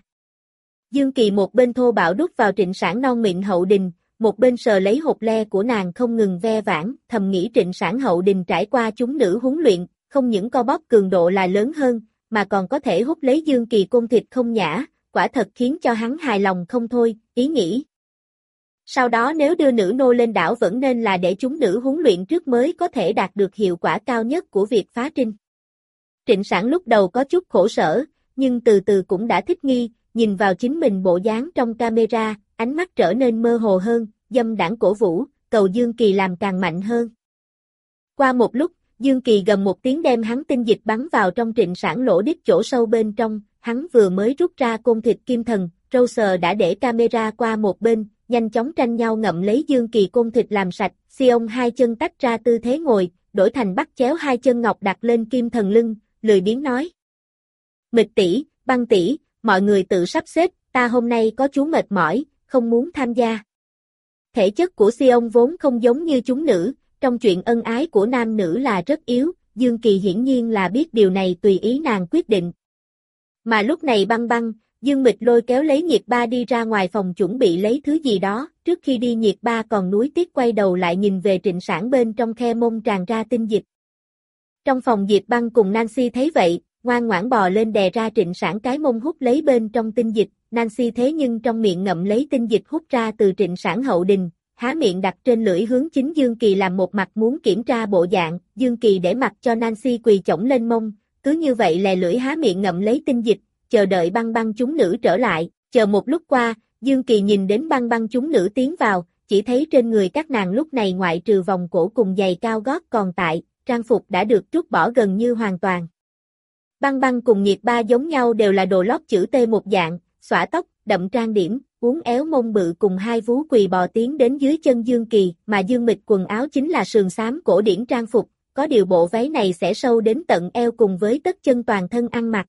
Dương Kỳ một bên thô bạo đút vào trịnh sản non mịn hậu đình, một bên sờ lấy hột le của nàng không ngừng ve vãn, thầm nghĩ trịnh sản hậu đình trải qua chúng nữ huấn luyện, không những co bóp cường độ là lớn hơn, mà còn có thể hút lấy Dương Kỳ côn thịt không nhã, quả thật khiến cho hắn hài lòng không thôi, ý nghĩ. Sau đó nếu đưa nữ nô lên đảo vẫn nên là để chúng nữ huấn luyện trước mới có thể đạt được hiệu quả cao nhất của việc phá trinh. Trịnh Sảng lúc đầu có chút khổ sở, nhưng từ từ cũng đã thích nghi, nhìn vào chính mình bộ dáng trong camera, ánh mắt trở nên mơ hồ hơn, dâm đãng cổ vũ, cầu Dương Kỳ làm càng mạnh hơn. Qua một lúc, Dương Kỳ gầm một tiếng đem hắn tinh dịch bắn vào trong Trịnh Sảng lỗ đít chỗ sâu bên trong, hắn vừa mới rút ra côn thịt kim thần, Rose đã để camera qua một bên, nhanh chóng tranh nhau ngậm lấy Dương Kỳ côn thịt làm sạch, Sion hai chân tách ra tư thế ngồi, đổi thành bắt chéo hai chân ngọc đặt lên kim thần lưng, lười biếng nói. Mịch tỷ, Băng tỷ, mọi người tự sắp xếp, ta hôm nay có chú mệt mỏi, không muốn tham gia. Thể chất của Sion vốn không giống như chúng nữ, trong chuyện ân ái của nam nữ là rất yếu, Dương Kỳ hiển nhiên là biết điều này tùy ý nàng quyết định. Mà lúc này Băng Băng, Dương Mịch lôi kéo lấy Nhiệt Ba đi ra ngoài phòng chuẩn bị lấy thứ gì đó, trước khi đi Nhiệt Ba còn nuối tiếc quay đầu lại nhìn về Trịnh Sảng bên trong khe mông tràn ra tinh dịch. Trong phòng Diệp Băng cùng Nancy thấy vậy, ngoan ngoãn bò lên đè ra Trịnh Sảng cái mông hút lấy bên trong tinh dịch, Nancy thế nhưng trong miệng ngậm lấy tinh dịch hút ra từ Trịnh Sảng hậu đình, há miệng đặt trên lưỡi hướng chính Dương Kỳ làm một mặt muốn kiểm tra bộ dạng, Dương Kỳ để mặc cho Nancy quỳ chổng lên mông, cứ như vậy lè lưỡi há miệng ngậm lấy tinh dịch, chờ đợi Băng Băng chúng nữ trở lại, chờ một lúc qua, Dương Kỳ nhìn đến Băng Băng chúng nữ tiến vào, chỉ thấy trên người các nàng lúc này ngoại trừ vòng cổ cùng giày cao gót còn tại, trang phục đã được trút bỏ gần như hoàn toàn. Băng Băng cùng Nhiệt Ba giống nhau đều là đồ lót chữ T một dạng, xõa tóc, đậm trang điểm, uốn éo mông bự cùng hai vú quỳ bò tiến đến dưới chân Dương Kỳ, mà Dương Mịch quần áo chính là sườn xám cổ điển trang phục, có điều bộ váy này sẽ sâu đến tận eo cùng với tất chân toàn thân ăn mặc.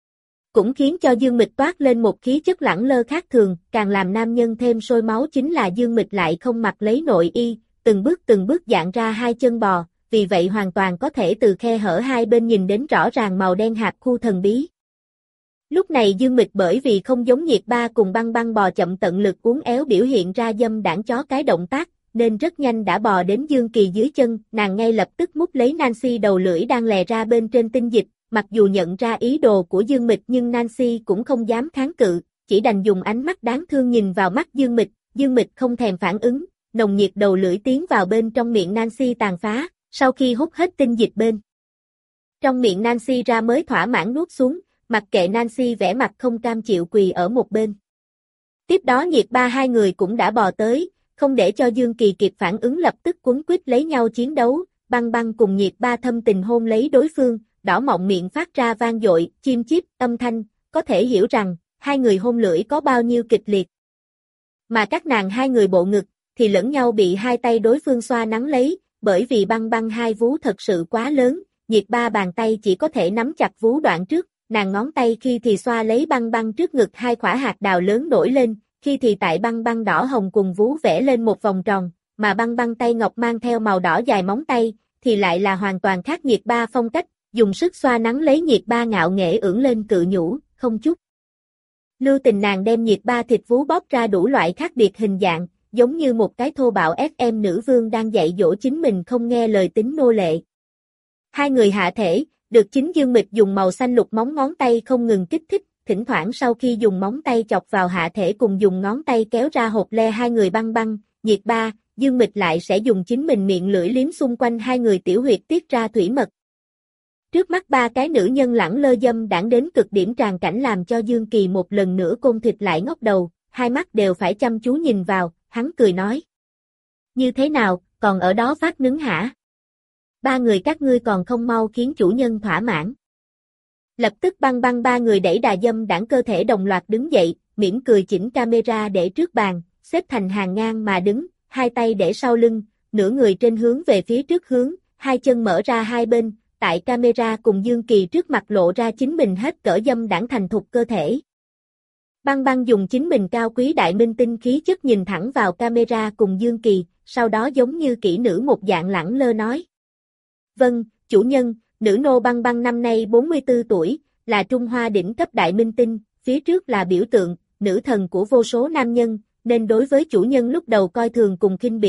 Cũng khiến cho Dương Mịch toát lên một khí chất lẳng lơ khác thường, càng làm nam nhân thêm sôi máu chính là Dương Mịch lại không mặc lấy nội y, từng bước dạn ra hai chân bò, vì vậy hoàn toàn có thể từ khe hở hai bên nhìn đến rõ ràng màu đen hạt khu thần bí. Lúc này Dương Mịch bởi vì không giống Nhiệt Ba cùng Băng Băng bò chậm tận lực uốn éo biểu hiện ra dâm đãng chó cái động tác, nên rất nhanh đã bò đến Dương Kỳ dưới chân, nàng ngay lập tức mút lấy Nancy đầu lưỡi đang lè ra bên trên tinh dịch, mặc dù nhận ra ý đồ của Dương Mịch nhưng Nancy cũng không dám kháng cự, chỉ đành dùng ánh mắt đáng thương nhìn vào mắt Dương Mịch không thèm phản ứng, nồng nhiệt đầu lưỡi tiến vào bên trong miệng Nancy tàn phá, sau khi hút hết tinh dịch bên trong miệng Nancy ra mới thỏa mãn nuốt xuống, mặc kệ Nancy vẻ mặt không cam chịu quỳ ở một bên. Tiếp đó Nhiệt Ba hai người cũng đã bò tới, không để cho Dương Kỳ kịp phản ứng lập tức quấn quýt lấy nhau chiến đấu, Băng Băng cùng Nhiệt Ba thâm tình hôn lấy đối phương, đỏ mọng miệng phát ra vang dội, chim chíp, âm thanh, có thể hiểu rằng, hai người hôn lưỡi có bao nhiêu kịch liệt. Mà các nàng hai người bộ ngực, thì lẫn nhau bị hai tay đối phương xoa nắn lấy, bởi vì Băng Băng hai vú thật sự quá lớn, Nhiệt Ba bàn tay chỉ có thể nắm chặt vú đoạn trước, nàng ngón tay khi thì xoa lấy Băng Băng trước ngực hai quả hạt đào lớn nổi lên, khi thì tại Băng Băng đỏ hồng cùng vú vẽ lên một vòng tròn, mà Băng Băng tay ngọc mang theo màu đỏ dài móng tay, thì lại là hoàn toàn khác Nhiệt Ba phong cách, dùng sức xoa nắn lấy Nhiệt Ba ngạo nghễ ưỡn lên cự nhũ, không chút lưu tình nàng đem Nhiệt Ba thịt vú bóp ra đủ loại khác biệt hình dạng, giống như một cái thô bạo SM nữ vương đang dạy dỗ chính mình không nghe lời tính nô lệ. Hai người hạ thể, được chính Dương Mịch dùng màu xanh lục móng ngón tay không ngừng kích thích, thỉnh thoảng sau khi dùng móng tay chọc vào hạ thể cùng dùng ngón tay kéo ra hột le hai người Băng Băng, Nhiệt Ba, Dương Mịch lại sẽ dùng chính mình miệng lưỡi liếm xung quanh hai người tiểu huyệt tiết ra thủy mật. Trước mắt ba cái nữ nhân lẳng lơ dâm đãng đến cực điểm tràn cảnh làm cho Dương Kỳ một lần nữa côn thịt lại ngóc đầu, hai mắt đều phải chăm chú nhìn vào, hắn cười nói. Như thế nào, còn ở đó phát nứng hả? Ba người các ngươi còn không mau khiến chủ nhân thỏa mãn. Lập tức Băng Băng ba người đẩy đà dâm đãng cơ thể đồng loạt đứng dậy, mỉm cười chỉnh camera để trước bàn, xếp thành hàng ngang mà đứng, hai tay để sau lưng, nửa người trên hướng về phía trước hướng, hai chân mở ra hai bên, tại camera cùng Dương Kỳ trước mặt lộ ra chính mình hết cỡ dâm đãng thành thục cơ thể. Băng Băng dùng chính mình cao quý đại minh tinh khí chất nhìn thẳng vào camera cùng Dương Kỳ, sau đó giống như kỹ nữ một dạng lẳng lơ nói. Vâng, chủ nhân, nữ nô Băng Băng năm nay 44 tuổi, là Trung Hoa đỉnh cấp đại minh tinh, phía trước là biểu tượng, nữ thần của vô số nam nhân, nên đối với chủ nhân lúc đầu coi thường cùng khinh bỉ,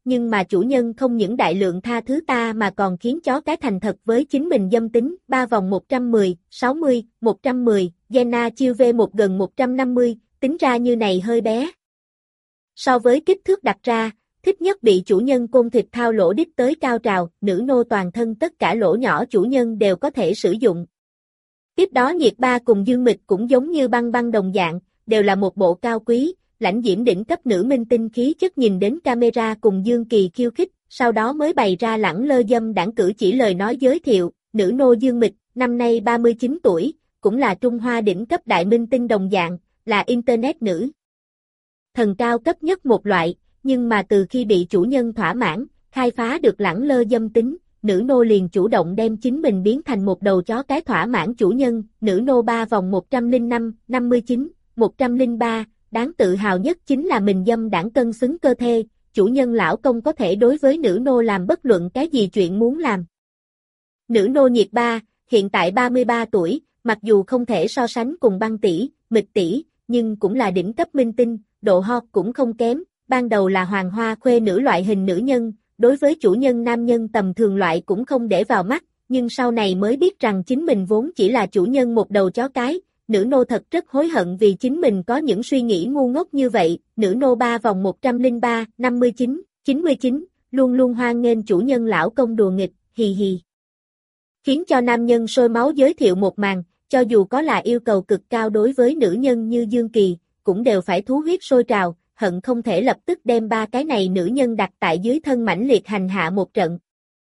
nhưng mà chủ nhân không những đại lượng tha thứ ta mà còn khiến chó cái thành thật với chính mình dâm tính. 3 vòng 110, 60, 110, Jenna chiêu V1 gần 150, tính ra như này hơi bé. So với kích thước đặt ra, thích nhất bị chủ nhân côn thịt thao lỗ đít tới cao trào, nữ nô toàn thân tất cả lỗ nhỏ chủ nhân đều có thể sử dụng. Tiếp đó Nhiệt Ba cùng Dương Mịch cũng giống như Băng Băng đồng dạng, đều là một bộ cao quý, lãnh diễm đỉnh cấp nữ minh tinh khí chất nhìn đến camera cùng Dương Kỳ khiêu khích, sau đó mới bày ra lẳng lơ dâm đãng cử chỉ lời nói giới thiệu, nữ nô Dương Mịch, năm nay 39 tuổi, cũng là Trung Hoa đỉnh cấp đại minh tinh đồng dạng, là internet nữ thần cao cấp nhất một loại, nhưng mà từ khi bị chủ nhân thỏa mãn, khai phá được lẳng lơ dâm tính, nữ nô liền chủ động đem chính mình biến thành một đầu chó cái thỏa mãn chủ nhân, nữ nô 3 vòng 105, 59, 103, đáng tự hào nhất chính là mình dâm đãng cân xứng cơ thể, chủ nhân lão công có thể đối với nữ nô làm bất luận cái gì chuyện muốn làm. Nữ nô Nhiệt Ba, hiện tại 33 tuổi, mặc dù không thể so sánh cùng Băng tỷ, Mịch tỷ, nhưng cũng là đỉnh cấp minh tinh, độ hot cũng không kém, ban đầu là hoàng hoa khuê nữ loại hình nữ nhân, đối với chủ nhân nam nhân tầm thường loại cũng không để vào mắt, nhưng sau này mới biết rằng chính mình vốn chỉ là chủ nhân một đầu chó cái, nữ nô thật rất hối hận vì chính mình có những suy nghĩ ngu ngốc như vậy, nữ nô 3 vòng 103, 59, 99, luôn luôn hoan nghênh chủ nhân lão công đùa nghịch, hì hì. Khiến cho nam nhân sôi máu giới thiệu một màn, cho dù có là yêu cầu cực cao đối với nữ nhân như Dương Kỳ, cũng đều phải thú huyết sôi trào, hận không thể lập tức đem ba cái này nữ nhân đặt tại dưới thân mãnh liệt hành hạ một trận.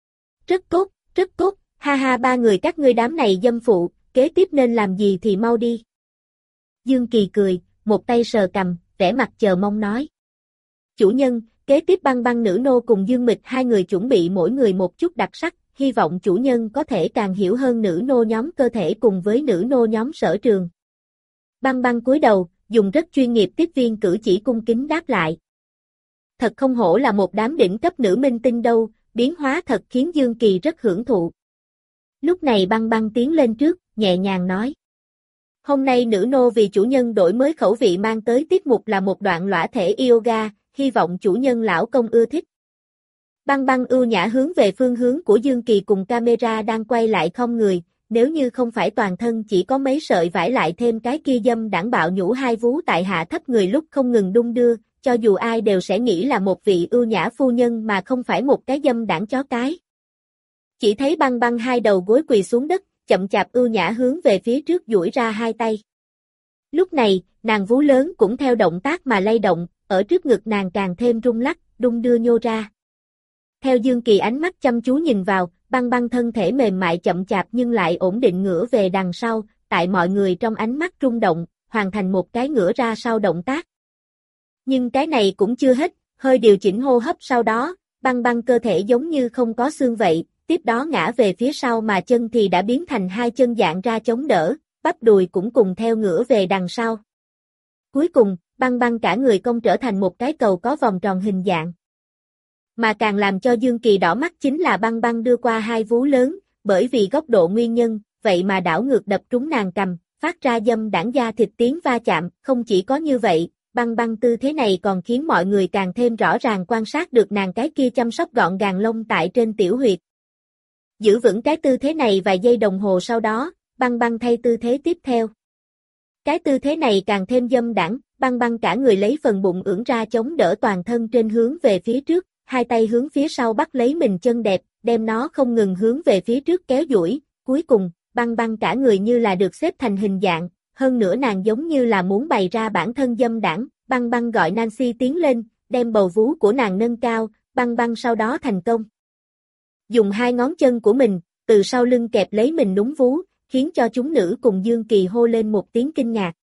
Rất tốt, ha ha ba người các ngươi đám này dâm phụ, kế tiếp nên làm gì thì mau đi. Dương Kỳ cười, một tay sờ cằm, vẻ mặt chờ mong nói. Chủ nhân, kế tiếp Băng Băng nữ nô cùng Dương Mịch hai người chuẩn bị mỗi người một chút đặc sắc, hy vọng chủ nhân có thể càng hiểu hơn nữ nô nhóm cơ thể cùng với nữ nô nhóm sở trường. Băng Băng cúi đầu, dùng rất chuyên nghiệp tiếp viên cử chỉ cung kính đáp lại. Thật không hổ là một đám đỉnh cấp nữ minh tinh đâu, biến hóa thật khiến Dương Kỳ rất hưởng thụ. Lúc này Băng Băng tiến lên trước, nhẹ nhàng nói. Hôm nay nữ nô vì chủ nhân đổi mới khẩu vị mang tới tiết mục là một đoạn lõa thể yoga, hy vọng chủ nhân lão công ưa thích. Băng Băng ưu nhã hướng về phương hướng của Dương Kỳ cùng camera đang quay lại không người, nếu như không phải toàn thân chỉ có mấy sợi vải lại thêm cái kia dâm đãng bạo nhũ hai vú tại hạ thấp người lúc không ngừng đung đưa, cho dù ai đều sẽ nghĩ là một vị ưu nhã phu nhân mà không phải một cái dâm đãng chó cái. Chỉ thấy Băng Băng hai đầu gối quỳ xuống đất, chậm chạp ưu nhã hướng về phía trước duỗi ra hai tay. Lúc này, nàng vú lớn cũng theo động tác mà lay động, ở trước ngực nàng càng thêm rung lắc, đung đưa nhô ra. Theo Dương Kỳ ánh mắt chăm chú nhìn vào, Băng Băng thân thể mềm mại chậm chạp nhưng lại ổn định ngửa về đằng sau, tại mọi người trong ánh mắt rung động, hoàn thành một cái ngửa ra sau động tác. Nhưng cái này cũng chưa hết, hơi điều chỉnh hô hấp sau đó, Băng Băng cơ thể giống như không có xương vậy, tiếp đó ngã về phía sau mà chân thì đã biến thành hai chân dạng ra chống đỡ, bắp đùi cũng cùng theo ngửa về đằng sau. Cuối cùng, Băng Băng cả người cong trở thành một cái cầu có vòng tròn hình dạng. Mà càng làm cho Dương Kỳ đỏ mắt chính là Băng Băng đưa qua hai vú lớn, bởi vì góc độ nguyên nhân, vậy mà đảo ngược đập trúng nàng cằm, phát ra dâm đãng da thịt tiếng va chạm, không chỉ có như vậy, Băng Băng tư thế này còn khiến mọi người càng thêm rõ ràng quan sát được nàng cái kia chăm sóc gọn gàng lông tại trên tiểu huyệt. Giữ vững cái tư thế này vài giây đồng hồ sau đó, Băng Băng thay tư thế tiếp theo. Cái tư thế này càng thêm dâm đãng, Băng Băng cả người lấy phần bụng ưỡn ra chống đỡ toàn thân trên hướng về phía trước, hai tay hướng phía sau bắt lấy mình chân đẹp, đem nó không ngừng hướng về phía trước kéo duỗi, cuối cùng, Băng Băng cả người như là được xếp thành hình dạng, hơn nữa nàng giống như là muốn bày ra bản thân dâm đãng, Băng Băng gọi Nancy tiến lên, đem bầu vú của nàng nâng cao, Băng Băng sau đó thành công. Dùng hai ngón chân của mình, từ sau lưng kẹp lấy mình núm vú, khiến cho chúng nữ cùng Dương Kỳ hô lên một tiếng kinh ngạc.